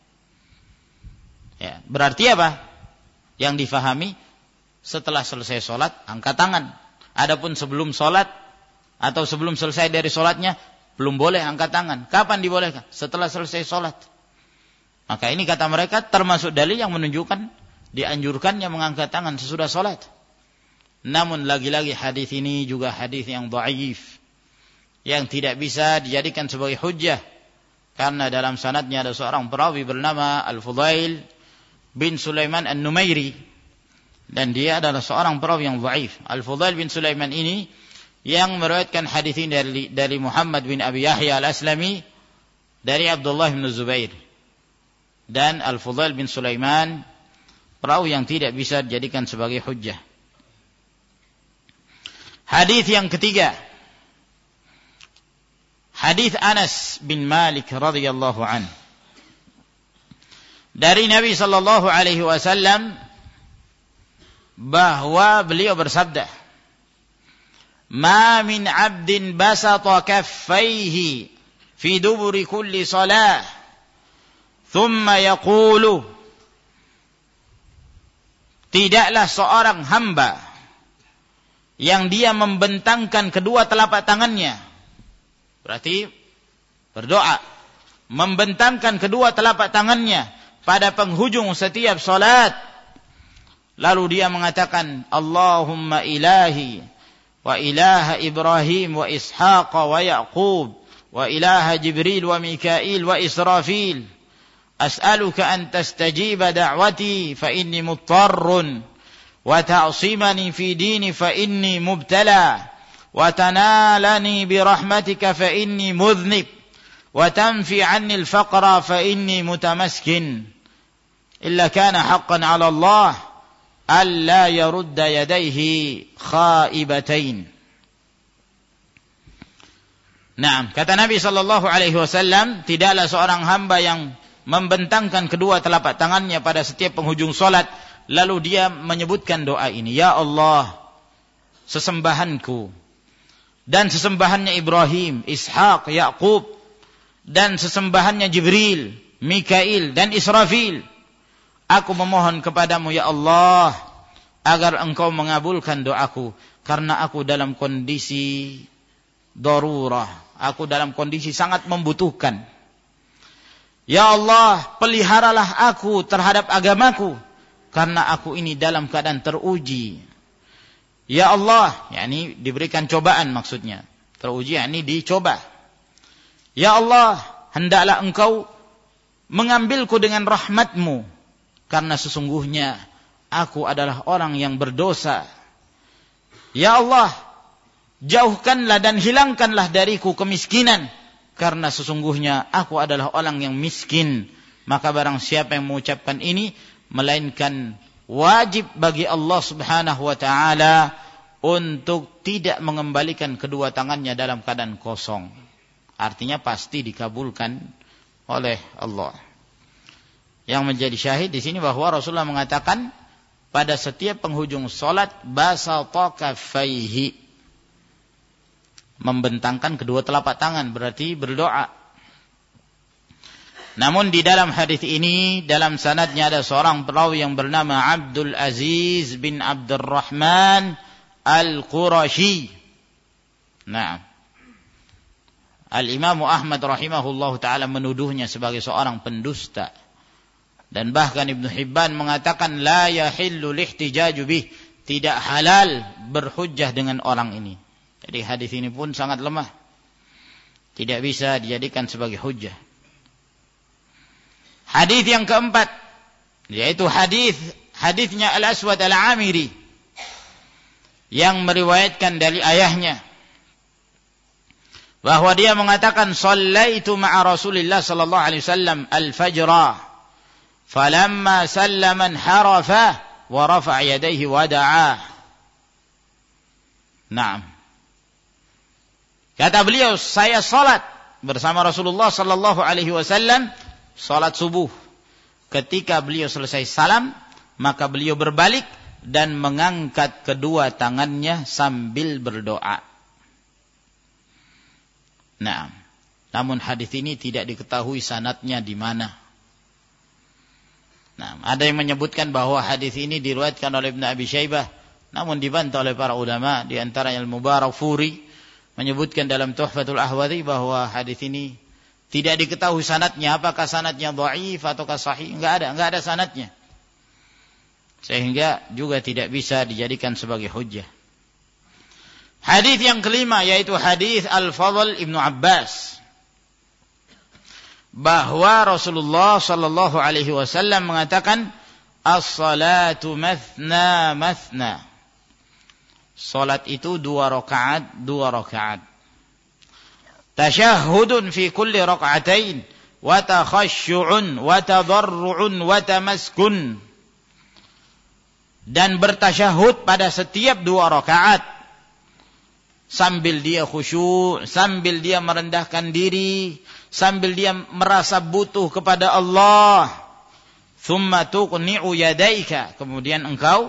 Ya, berarti apa? Yang difahami, setelah selesai salat angkat tangan. Adapun sebelum salat atau sebelum selesai dari salatnya belum boleh angkat tangan. Kapan dibolehkan? Setelah selesai salat. Maka ini kata mereka termasuk dalil yang menunjukkan dianjurkannya mengangkat tangan sesudah salat. Namun lagi-lagi hadis ini juga hadis yang dhaif, yang tidak bisa dijadikan sebagai hujjah, karena dalam sanadnya ada seorang perawi bernama Al-Fudail bin Sulaiman An-Numairi, dan dia adalah seorang perawi yang dhaif. Al-Fudail bin Sulaiman ini yang meriwayatkan hadis ini dari Muhammad bin Abi Yahya al-Aslami dari Abdullah bin Zubair. Dan Al-Fudail bin Sulaiman perawi yang tidak bisa dijadikan sebagai hujjah. Hadis yang ketiga, hadis Anas bin Malik radhiyallahu anhu. Dari Nabi sallallahu alaihi wasallam bahwa beliau bersabda, "Ma min 'abdin basata kaffaihi fi duburi kulli salah, thumma yaqulu." Tidaklah seorang hamba yang dia membentangkan kedua telapak tangannya, berarti berdoa, membentangkan kedua telapak tangannya pada penghujung setiap salat, lalu dia mengatakan, Allahumma ilahi wa ilaha Ibrahim wa Ishaq wa Yaqub wa ilaha Jibril wa Mikail wa Israfil, as'aluka an tastajiba da'wati fa inni muttarrun wa ta'simani fi dini fa inni mubtala wa tanalani bi rahmatika fa inni mudhnib wa tanfi 'anni al-faqra fa inni mutamaskin illa kana haqqan 'ala Allah alla yarudda yadayhi khaibatain. Naam, kata Nabi sallallahu alaihi wasallam, tidaklah seorang hamba yang membentangkan kedua telapak tangannya pada setiap penghujung salat, lalu dia menyebutkan doa ini, ya Allah, sesembahanku dan sesembahannya Ibrahim, Ishaq, Yaqub, dan sesembahannya Jibril, Mikail, dan Israfil, aku memohon kepadamu ya Allah agar engkau mengabulkan doaku, karena aku dalam kondisi darurah, aku dalam kondisi sangat membutuhkan. Ya Allah, peliharalah aku terhadap agamaku, karena aku ini dalam keadaan teruji. Ya Allah, yakni diberikan cobaan maksudnya. Teruji yakni dicoba. Ya Allah, hendaklah engkau mengambilku dengan rahmatmu, karena sesungguhnya aku adalah orang yang berdosa. Ya Allah, jauhkanlah dan hilangkanlah dariku kemiskinan, karena sesungguhnya aku adalah orang yang miskin. Maka barang siapa yang mengucapkan ini, melainkan wajib bagi Allah subhanahu wa ta'ala untuk tidak mengembalikan kedua tangannya dalam keadaan kosong. Artinya pasti dikabulkan oleh Allah. Yang menjadi syahid di sini bahwa Rasulullah mengatakan pada setiap penghujung salat basata kaffaihi, membentangkan kedua telapak tangan, berarti berdoa. Namun di dalam hadis ini dalam sanadnya ada seorang perawi yang bernama Abdul Aziz bin Abdurrahman Al-Qurashi. Nah, Al-Imam Ahmad rahimahullahu taala menuduhnya sebagai seorang pendusta. Dan bahkan Ibnu Hibban mengatakan la yahillu lihtijaju bih, tidak halal berhujjah dengan orang ini. Jadi hadis ini pun sangat lemah. Tidak bisa dijadikan sebagai hujjah. Hadis yang keempat yaitu hadisnya Al-Aswad Al-Amiri yang meriwayatkan dari ayahnya bahwa dia mengatakan shallaitu ma'a Rasulillah sallallahu alaihi wasallam al-fajra falamma sallama harafa wa rafa'a yadayhi wa da'a. Naam. Kata beliau, saya salat bersama Rasulullah sallallahu alaihi wasallam salat subuh. Ketika beliau selesai salam, maka beliau berbalik dan mengangkat kedua tangannya sambil berdoa. Nah, namun hadis ini tidak diketahui sanadnya di mana. Nah, ada yang menyebutkan bahwa hadis ini diriwayatkan oleh Ibnu Abi Syaibah, namun dibantah oleh para ulama, di antaranya Al-Mubarakfuri menyebutkan dalam Tuhfatul Ahwadhi bahwa hadis ini tidak diketahui sanadnya, apakah sanadnya dhaif ataukah sahih, enggak ada sanadnya. Sehingga juga tidak bisa dijadikan sebagai hujjah. Hadis yang kelima yaitu hadis Al-Fadl Ibnu Abbas, bahwa Rasulullah sallallahu alaihi wasallam mengatakan as-salatu mathna mathna. Salat itu 2 rakaat. Tasyahhudun fi kulli rak'atain wa takhasyu'un wa tadarru'un wa tamaskun. Dan bertasyahud pada setiap 2 rakaat sambil dia khusyuk, sambil dia merendahkan diri, sambil dia merasa butuh kepada Allah. Thumma tuqni'u yadaika, kemudian engkau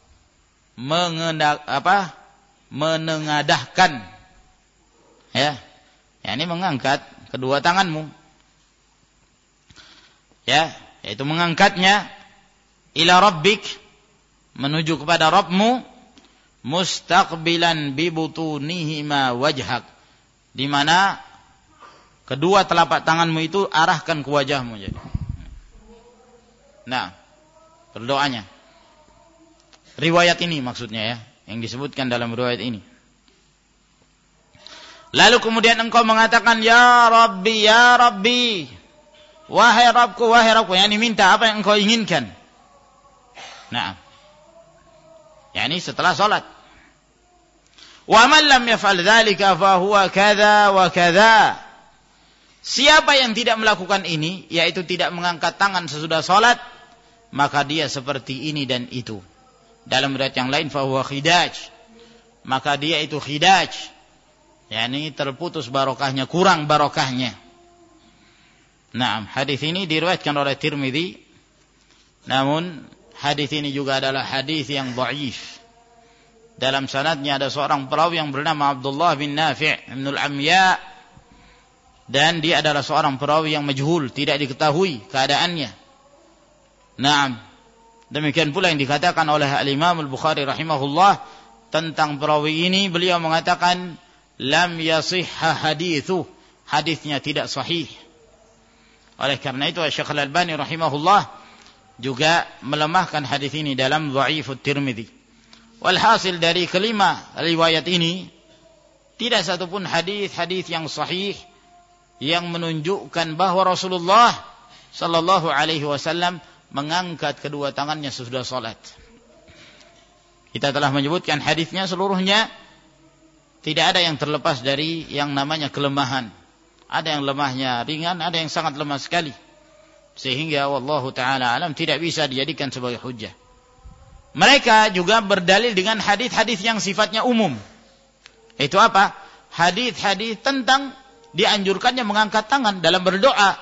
menengadahkan, ya, yakni mengangkat kedua tanganmu, ya, yaitu mengangkatnya ila rabbik, menuju kepada Rabbmu, mustaqbilan bibutunihima wajhak, di mana kedua telapak tanganmu itu arahkan ke wajahmu. Jadi, nah, berdoanya. Riwayat ini maksudnya, ya, yang disebutkan dalam riwayat ini. Lalu kemudian engkau mengatakan ya Rabbi, wahai Rabbku, yakni minta apa yang engkau inginkan. Nah, yakni setelah salat. Wa man lam yaf'al dzalika fa huwa kadza wa kadza. Siapa yang tidak melakukan ini, yaitu tidak mengangkat tangan sesudah salat, maka dia seperti ini dan itu. Dalam riwayat yang lain fa huwa khidaj, maka dia itu khidaj, yakni terputus barokahnya, kurang barokahnya. Nah, hadis ini diriwayatkan oleh Tirmidzi, namun hadis ini juga adalah hadis yang dhaif. Dalam sanadnya ada seorang perawi yang bernama Abdullah bin Nafi' Ibnul Amya, dan dia adalah seorang perawi yang majhul, tidak diketahui keadaannya. Naam. Demikian pula yang dikatakan oleh Al-Imam Al-Bukhari rahimahullah tentang perawi ini, beliau mengatakan lam yasihha hadithu, hadisnya tidak sahih. Oleh karena itu Syekh Al-Albani rahimahullah juga melemahkan hadis ini dalam Dhaifut Tirmidzi. Walhasil dari kelima riwayat ini tidak satupun hadis yang sahih yang menunjukkan bahwa Rasulullah sallallahu alaihi wasallam mengangkat kedua tangannya sesudah salat. Kita telah menyebutkan hadisnya seluruhnya, tidak ada yang terlepas dari yang namanya kelemahan. Ada yang lemahnya ringan, ada yang sangat lemah sekali. Sehingga wallahu taala alam tidak bisa dijadikan sebagai hujjah. Mereka juga berdalil dengan hadis-hadis yang sifatnya umum. Itu apa? Hadis-hadis tentang dianjurkannya mengangkat tangan dalam berdoa.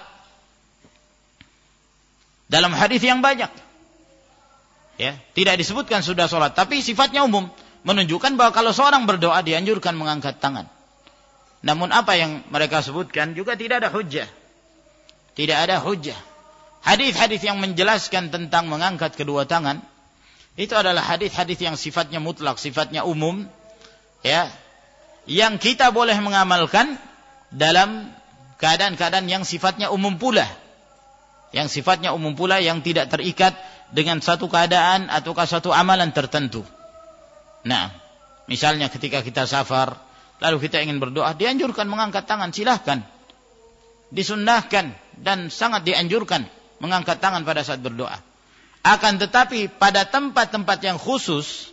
Dalam hadis yang banyak. Ya, tidak disebutkan sudah sholat, tapi sifatnya umum, menunjukkan bahwa kalau seorang berdoa dianjurkan mengangkat tangan. Namun apa yang mereka sebutkan juga tidak ada hujjah. Tidak ada hujjah. Hadis-hadis yang menjelaskan tentang mengangkat kedua tangan itu adalah hadis-hadis yang sifatnya mutlak, sifatnya umum, ya, yang kita boleh mengamalkan dalam keadaan-keadaan yang sifatnya umum pula. Yang sifatnya umum pula, yang tidak terikat dengan satu keadaan ataukah satu amalan tertentu. Nah, misalnya ketika kita safar, lalu kita ingin berdoa, dianjurkan mengangkat tangan, silahkan. Disunnahkan dan sangat dianjurkan mengangkat tangan pada saat berdoa. Akan tetapi pada tempat-tempat yang khusus,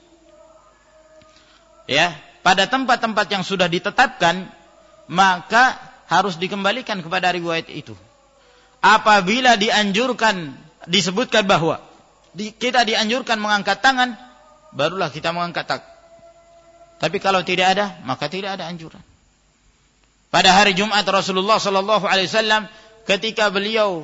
ya, pada tempat-tempat yang sudah ditetapkan, maka harus dikembalikan kepada riwayat itu. Apabila dianjurkan, disebutkan bahwa kita dianjurkan mengangkat tangan, barulah kita mengangkat tangan. Tapi kalau tidak ada, maka tidak ada anjuran. Pada hari Jumat Rasulullah sallallahu alaihi wasallam ketika beliau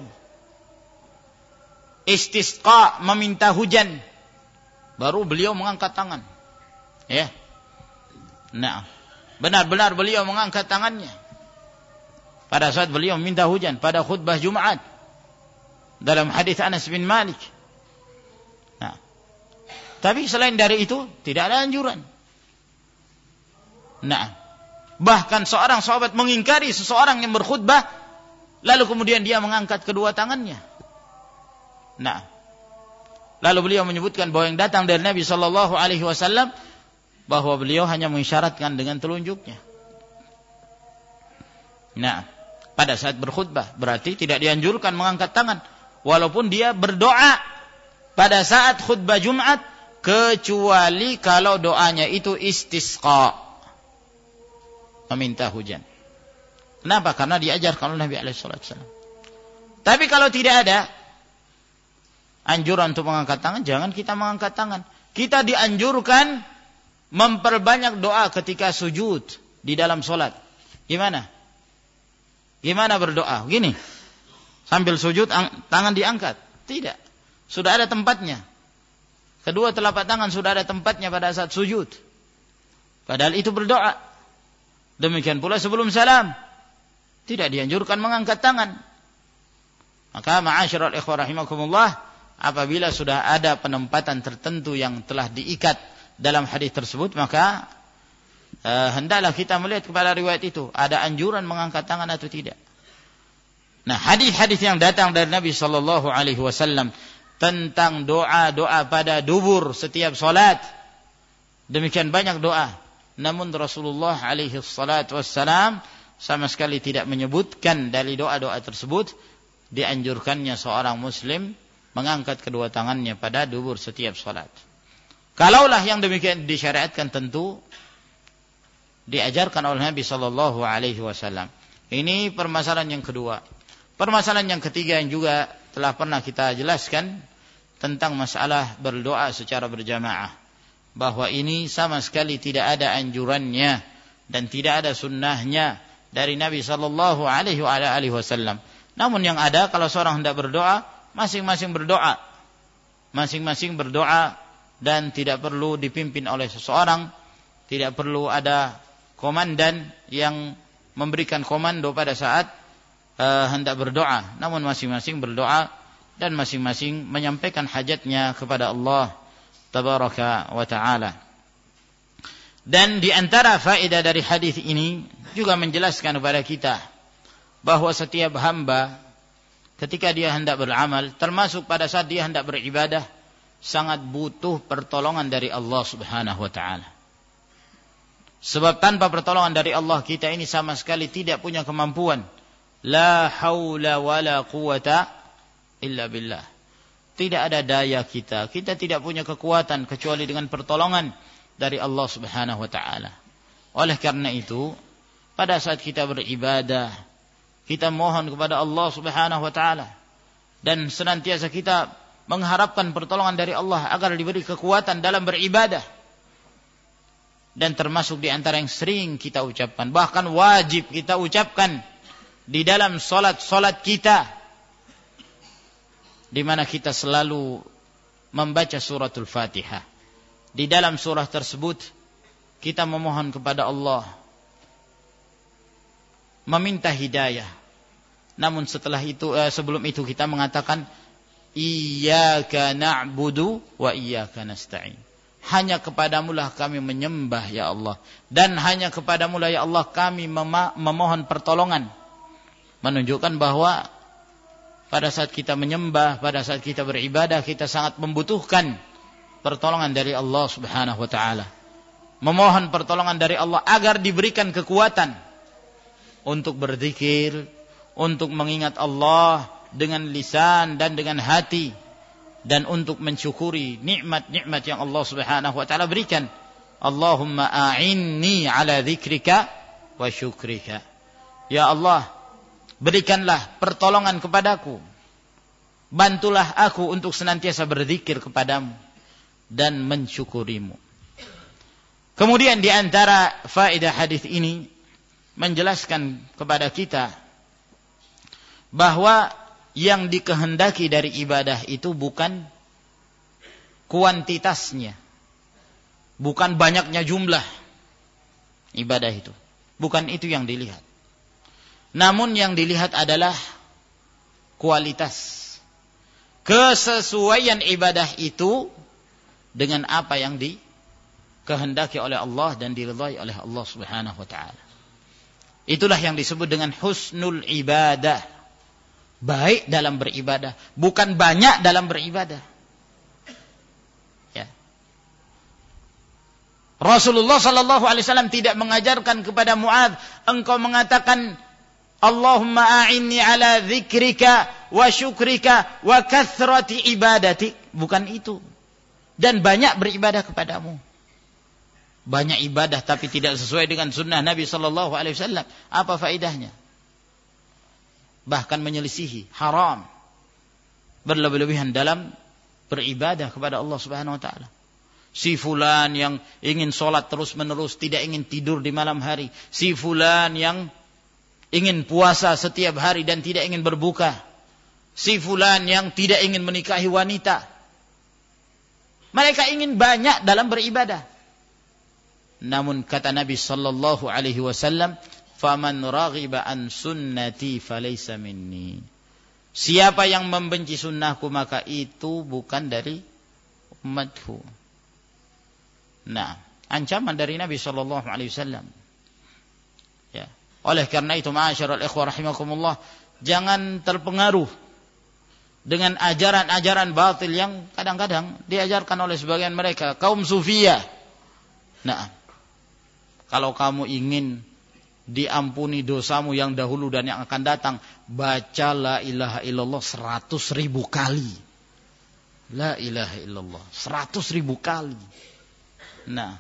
istisqa, meminta hujan, baru beliau mengangkat tangan. Ya. Nah, benar-benar beliau mengangkat tangannya pada saat beliau meminta hujan pada khutbah Jumat dalam hadis Anas bin Malik. Nah, tapi selain dari itu tidak ada anjuran. Nah, bahkan seorang sahabat mengingkari seseorang yang berkhutbah lalu kemudian dia mengangkat kedua tangannya. Nah, lalu beliau menyebutkan bahwa yang datang dari Nabi sallallahu alaihi wasallam bahwa beliau hanya mengisyaratkan dengan telunjuknya. Nah, pada saat berkhutbah berarti tidak dianjurkan mengangkat tangan walaupun dia berdoa pada saat khutbah Jumat, kecuali kalau doanya itu istisqa, meminta hujan. Kenapa? Karena diajarkan oleh Nabi SAW. Tapi kalau tidak ada anjuran untuk mengangkat tangan, jangan kita mengangkat tangan. Kita dianjurkan memperbanyak doa ketika sujud di dalam solat. Gimana? Gimana berdoa? Gini, sambil sujud tangan diangkat? Tidak. Sudah ada tempatnya. Kedua telapak tangan sudah ada tempatnya pada saat sujud. Padahal itu berdoa. Demikian pula sebelum salam. Tidak dianjurkan mengangkat tangan. Maka ma'asyiral ikhwah rahimakumullah, apabila sudah ada penempatan tertentu yang telah diikat dalam hadis tersebut, maka hendaklah kita melihat kepada riwayat itu, ada anjuran mengangkat tangan atau tidak. Nah, hadis-hadis yang datang dari Nabi sallallahu alaihi wasallam tentang doa-doa pada dubur setiap salat, demikian banyak doa. Namun Rasulullah alaihi salatu wassalam sama sekali tidak menyebutkan dari doa-doa tersebut dianjurkannya seorang muslim mengangkat kedua tangannya pada dubur setiap salat. Kalaulah yang demikian disyariatkan, tentu diajarkan oleh Nabi sallallahu alaihi wasallam. Ini permasalahan yang kedua. Permasalahan yang ketiga yang juga telah pernah kita jelaskan tentang masalah berdoa secara berjamaah, bahwa ini sama sekali tidak ada anjurannya dan tidak ada sunnahnya dari Nabi sallallahu alaihi wasallam. Namun yang ada, kalau seorang hendak berdoa, masing-masing berdoa. Masing-masing berdoa dan tidak perlu dipimpin oleh seseorang, tidak perlu ada komandan yang memberikan komando pada saat hendak berdoa. Namun masing-masing berdoa dan masing-masing menyampaikan hajatnya kepada Allah tabaraka wa ta'ala. Dan di antara faedah dari hadis ini juga menjelaskan kepada kita bahwa setiap hamba ketika dia hendak beramal, termasuk pada saat dia hendak beribadah, sangat butuh pertolongan dari Allah Subhanahu wa ta'ala. Sebab tanpa pertolongan dari Allah, kita ini sama sekali tidak punya kemampuan. La haula wa la quwata illa billah. Tidak ada daya kita tidak punya kekuatan kecuali dengan pertolongan dari Allah Subhanahu wa ta'ala. Oleh karena itu, pada saat kita beribadah, kita mohon kepada Allah Subhanahu wa ta'ala dan senantiasa kita mengharapkan pertolongan dari Allah agar diberi kekuatan dalam beribadah. dan termasuk di antara yang sering kita ucapkan, bahkan wajib kita ucapkan di dalam salat kita, di mana kita selalu membaca suratul Fatihah. Di dalam surah tersebut kita memohon kepada Allah, meminta hidayah. Namun sebelum itu kita mengatakan iyyaka na'budu wa iyyaka nasta'in. Hanya kepadamulah kami menyembah ya Allah, dan hanya kepadamulah ya Allah kami memohon pertolongan. Menunjukkan bahwa pada saat kita menyembah, pada saat kita beribadah, kita sangat membutuhkan pertolongan dari Allah Subhanahu wa taala. Memohon pertolongan dari Allah agar diberikan kekuatan untuk berzikir, untuk mengingat Allah dengan lisan dan dengan hati, dan untuk mensyukuri nikmat-nikmat yang Allah Subhanahu wa taala berikan. Allahumma a'inni ala dzikrika wa syukrika. Ya Allah, berikanlah pertolongan kepadaku, bantulah aku untuk senantiasa berzikir kepadamu dan mensyukurimu. Kemudian di antara faedah hadis ini menjelaskan kepada kita bahwa yang dikehendaki dari ibadah itu bukan kuantitasnya, bukan banyaknya jumlah ibadah itu, bukan itu yang dilihat. Namun yang dilihat adalah kualitas, kesesuaian ibadah itu dengan apa yang dikehendaki oleh Allah dan diridhai oleh Allah Subhanahu wa taala. Itulah yang disebut dengan husnul ibadah. Baik dalam beribadah, bukan banyak dalam beribadah. Ya. Rasulullah sallallahu alaihi wasallam tidak mengajarkan kepada Muadz, engkau mengatakan Allahumma a'inni ala dzikrika wa syukrika wa kathrati ibadatik. Bukan itu. Dan banyak beribadah kepadamu. Banyak ibadah tapi tidak sesuai dengan sunnah Nabi sallallahu alaihi wasallam. Apa faedahnya? Bahkan menyelisihi, haram, berlebih-lebihan dalam beribadah kepada Allah Subhanahu wa taala. Si fulan yang ingin sholat terus-menerus, tidak ingin tidur di malam hari. Si fulan yang ingin puasa setiap hari dan tidak ingin berbuka. Si fulan yang tidak ingin menikahi wanita. Mereka ingin banyak dalam beribadah. Namun kata Nabi sallallahu alaihi wasallam, faman raghiba an sunnati falaysa minni. Siapa yang membenci sunnahku maka itu bukan dari umatku. Nah, ancaman dari Nabi sallallahu alaihi wasallam. Ya. Oleh karena itu ma'asyiral ikhwah rahimakumullah, jangan terpengaruh dengan ajaran-ajaran batil yang kadang-kadang diajarkan oleh sebagian mereka, kaum sufiyah. Nah, kalau kamu ingin diampuni dosamu yang dahulu dan yang akan datang, baca la ilaha illallah 100.000 kali. La ilaha illallah 100.000 kali. Nah,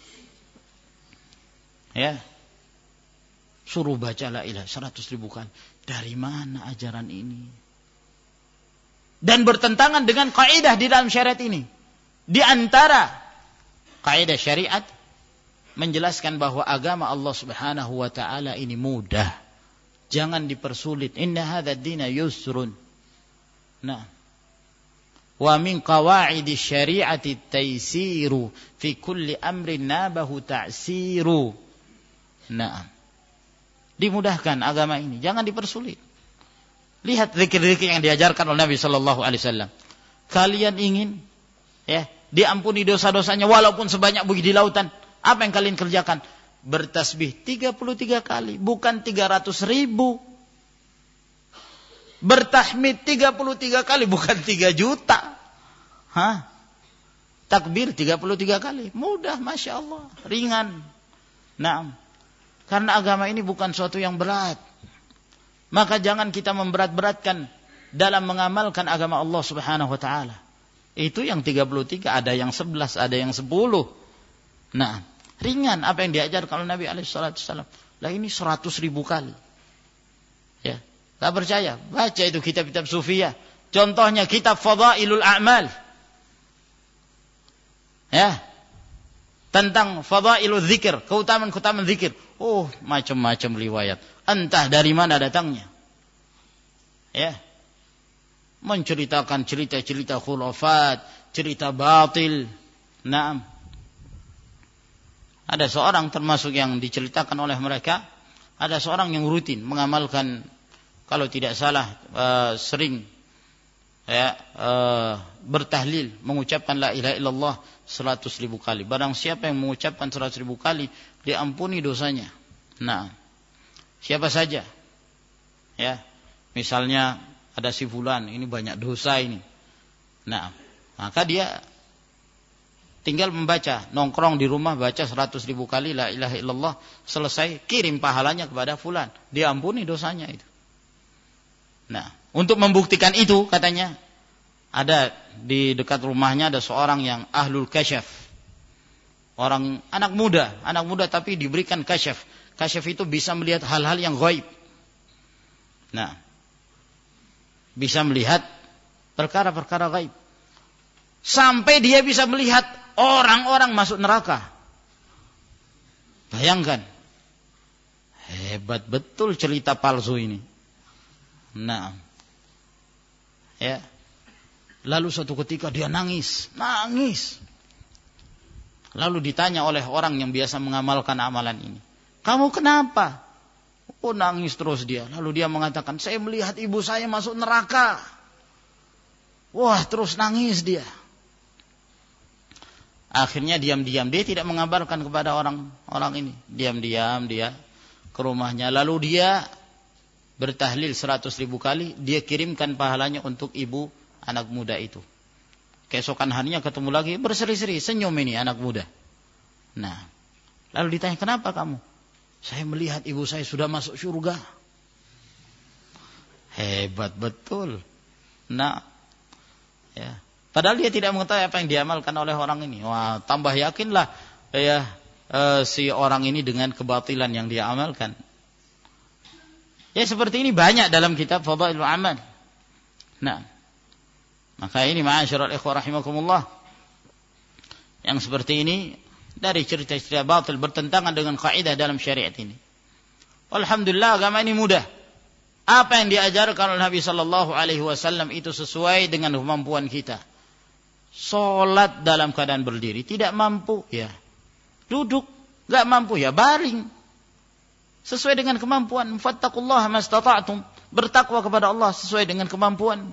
ya, suruh baca la ilaha 100.000 kali. Dari mana ajaran ini? Dan bertentangan dengan kaidah di dalam syariat ini. Di antara kaidah syariat menjelaskan bahwa agama Allah Subhanahu wa taala ini mudah. Jangan dipersulit. Inna hadzal dina yusrun. Nah. Wa min qawaidis syari'ati taisiru fi kulli amrin nabahu ta'siru. Nah. Dimudahkan agama ini, jangan dipersulit. Lihat zikir-zikir yang diajarkan oleh Nabi sallallahu alaihi wasallam. Kalian ingin diampuni dosa-dosanya walaupun sebanyak bukit di lautan. Apa yang kalian kerjakan? Bertasbih 33 kali, bukan 300.000. Bertahmid 33 kali, bukan 3 juta. Takbir 33 kali. Mudah, Masya Allah. Ringan. Nah, karena agama ini bukan suatu yang berat. Maka jangan kita memberat-beratkan dalam mengamalkan agama Allah Subhanahu wa ta'ala. Itu yang 33, ada yang 11, ada yang 10. Nah, ringan apa yang diajarkan oleh Nabi SAW. Lah ini 100.000 kali. Ya, tak percaya? Baca itu kitab-kitab sufiyah. Contohnya kitab Fadailul A'mal. Ya. tentang fadailul zikir, keutamaan-keutamaan zikir. Oh, macam-macam riwayat. Entah dari mana datangnya. Ya. Menceritakan cerita-cerita khurafat, cerita batil. Naam. Ada seorang termasuk yang diceritakan oleh mereka, ada seorang yang rutin mengamalkan, kalau tidak salah sering bertahlil, mengucapkan la ilaha illallah 100.000 kali. Barang siapa yang mengucapkan 100.000 kali, diampuni dosanya. Nah, siapa saja, ya, misalnya ada si fulan, ini banyak dosa ini. Nah, maka dia tinggal membaca, nongkrong di rumah baca 100.000 kali la ilaha illallah, selesai, kirim pahalanya kepada fulan, diampuni dosanya itu. Nah, untuk membuktikan itu katanya, ada di dekat rumahnya ada seorang yang ahlul kasyaf. Orang anak muda tapi diberikan kasyaf. Kasyaf itu bisa melihat hal-hal yang gaib. Nah, bisa melihat perkara-perkara gaib. Sampai dia bisa melihat orang-orang masuk neraka. Bayangkan. Hebat betul cerita palsu ini. Nah, ya. Lalu suatu ketika dia nangis. Lalu ditanya oleh orang yang biasa mengamalkan amalan ini, kamu kenapa? Oh, nangis terus dia. Lalu dia mengatakan, saya melihat ibu saya masuk neraka. Wah, terus nangis dia. Akhirnya diam-diam dia tidak mengabarkan kepada orang ini. Diam-diam dia ke rumahnya. Lalu dia bertahlil 100.000 kali. Dia kirimkan pahalanya untuk ibu anak muda itu. Keesokan harinya ketemu lagi, berseri-seri, senyum ini anak muda. Nah, lalu ditanya, kenapa kamu? Saya melihat ibu saya sudah masuk surga. Hebat betul. Nah, ya. Padahal dia tidak mengetahui apa yang diamalkan oleh orang ini. Wah, tambah yakinlah ya si orang ini dengan kebatilan yang dia amalkan. Ya, seperti ini banyak dalam kitab Fadailul Amal. Nah, maka ini ma'asyiral ikhwah rahimakumullah, yang seperti ini dari cerita-cerita batil bertentangan dengan kaidah dalam syariat ini. Alhamdulillah, agama ini mudah. Apa yang diajarkan oleh Nabi sallallahu alaihi wasallam itu sesuai dengan kemampuan kita. Salat dalam keadaan berdiri, tidak mampu ya duduk, enggak mampu ya baring. Sesuai dengan kemampuan. Fattaqullaha mastata'tum, bertakwa kepada Allah sesuai dengan kemampuan.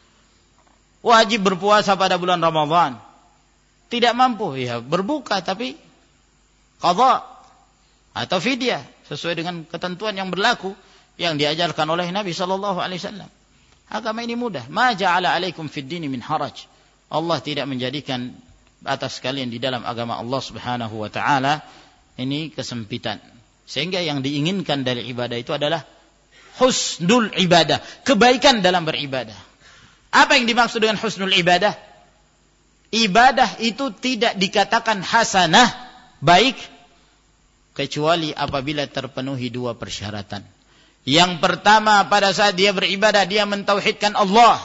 Wajib berpuasa pada bulan Ramadan. Tidak mampu, ya berbuka tapi qadha atau fidyah sesuai dengan ketentuan yang berlaku yang diajarkan oleh Nabi sallallahu alaihi wasallam. Agama ini mudah. Ma ja'ala 'alaikum fid dini min haraj. Allah tidak menjadikan atas kalian di dalam agama Allah Subhanahu wa taala ini kesempitan. Sehingga yang diinginkan dari ibadah itu adalah husnul ibadah, kebaikan dalam beribadah. Apa yang dimaksud dengan husnul ibadah? Ibadah itu tidak dikatakan hasanah, baik, kecuali apabila terpenuhi dua persyaratan. Yang pertama, pada saat dia beribadah, dia mentauhidkan Allah,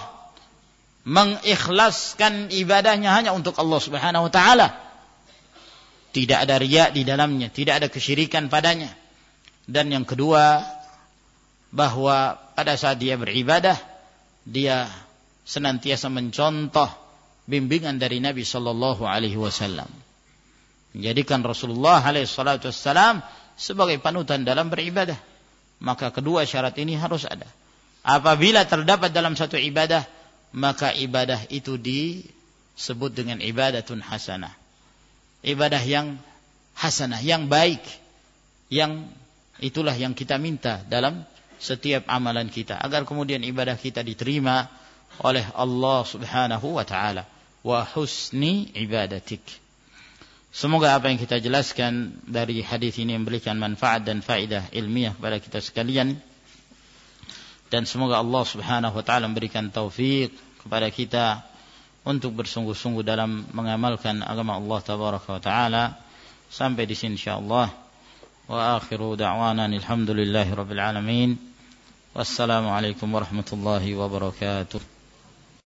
mengikhlaskan ibadahnya hanya untuk Allah Subhanahu wa taala. Tidak ada riya di dalamnya, tidak ada kesyirikan padanya. Dan yang kedua, bahwa pada saat dia beribadah, dia senantiasa mencontoh bimbingan dari Nabi sallallahu alaihi wasallam. Menjadikan Rasulullah alaihi salatu wassalam sebagai panutan dalam beribadah. Maka kedua syarat ini harus ada. Apabila terdapat dalam satu ibadah, maka ibadah itu disebut dengan ibadatun hasanah. Ibadah yang hasanah, yang baik. Yang itulah yang kita minta dalam setiap amalan kita, agar kemudian ibadah kita diterima oleh Allah Subhanahu wa taala. Wa husni ibadatik. Semoga apa yang kita jelaskan dari hadis ini memberikan manfaat dan faedah ilmiah kepada kita sekalian, dan semoga Allah Subhanahu wa taala memberikan taufik kepada kita untuk bersungguh-sungguh dalam mengamalkan agama Allah tabaraka wa taala. Sampai di sini insyaallah. Wa akhiru da'wana alhamdulillahi rabbil alamin. Wassalamu alaikum warahmatullahi wabarakatuh.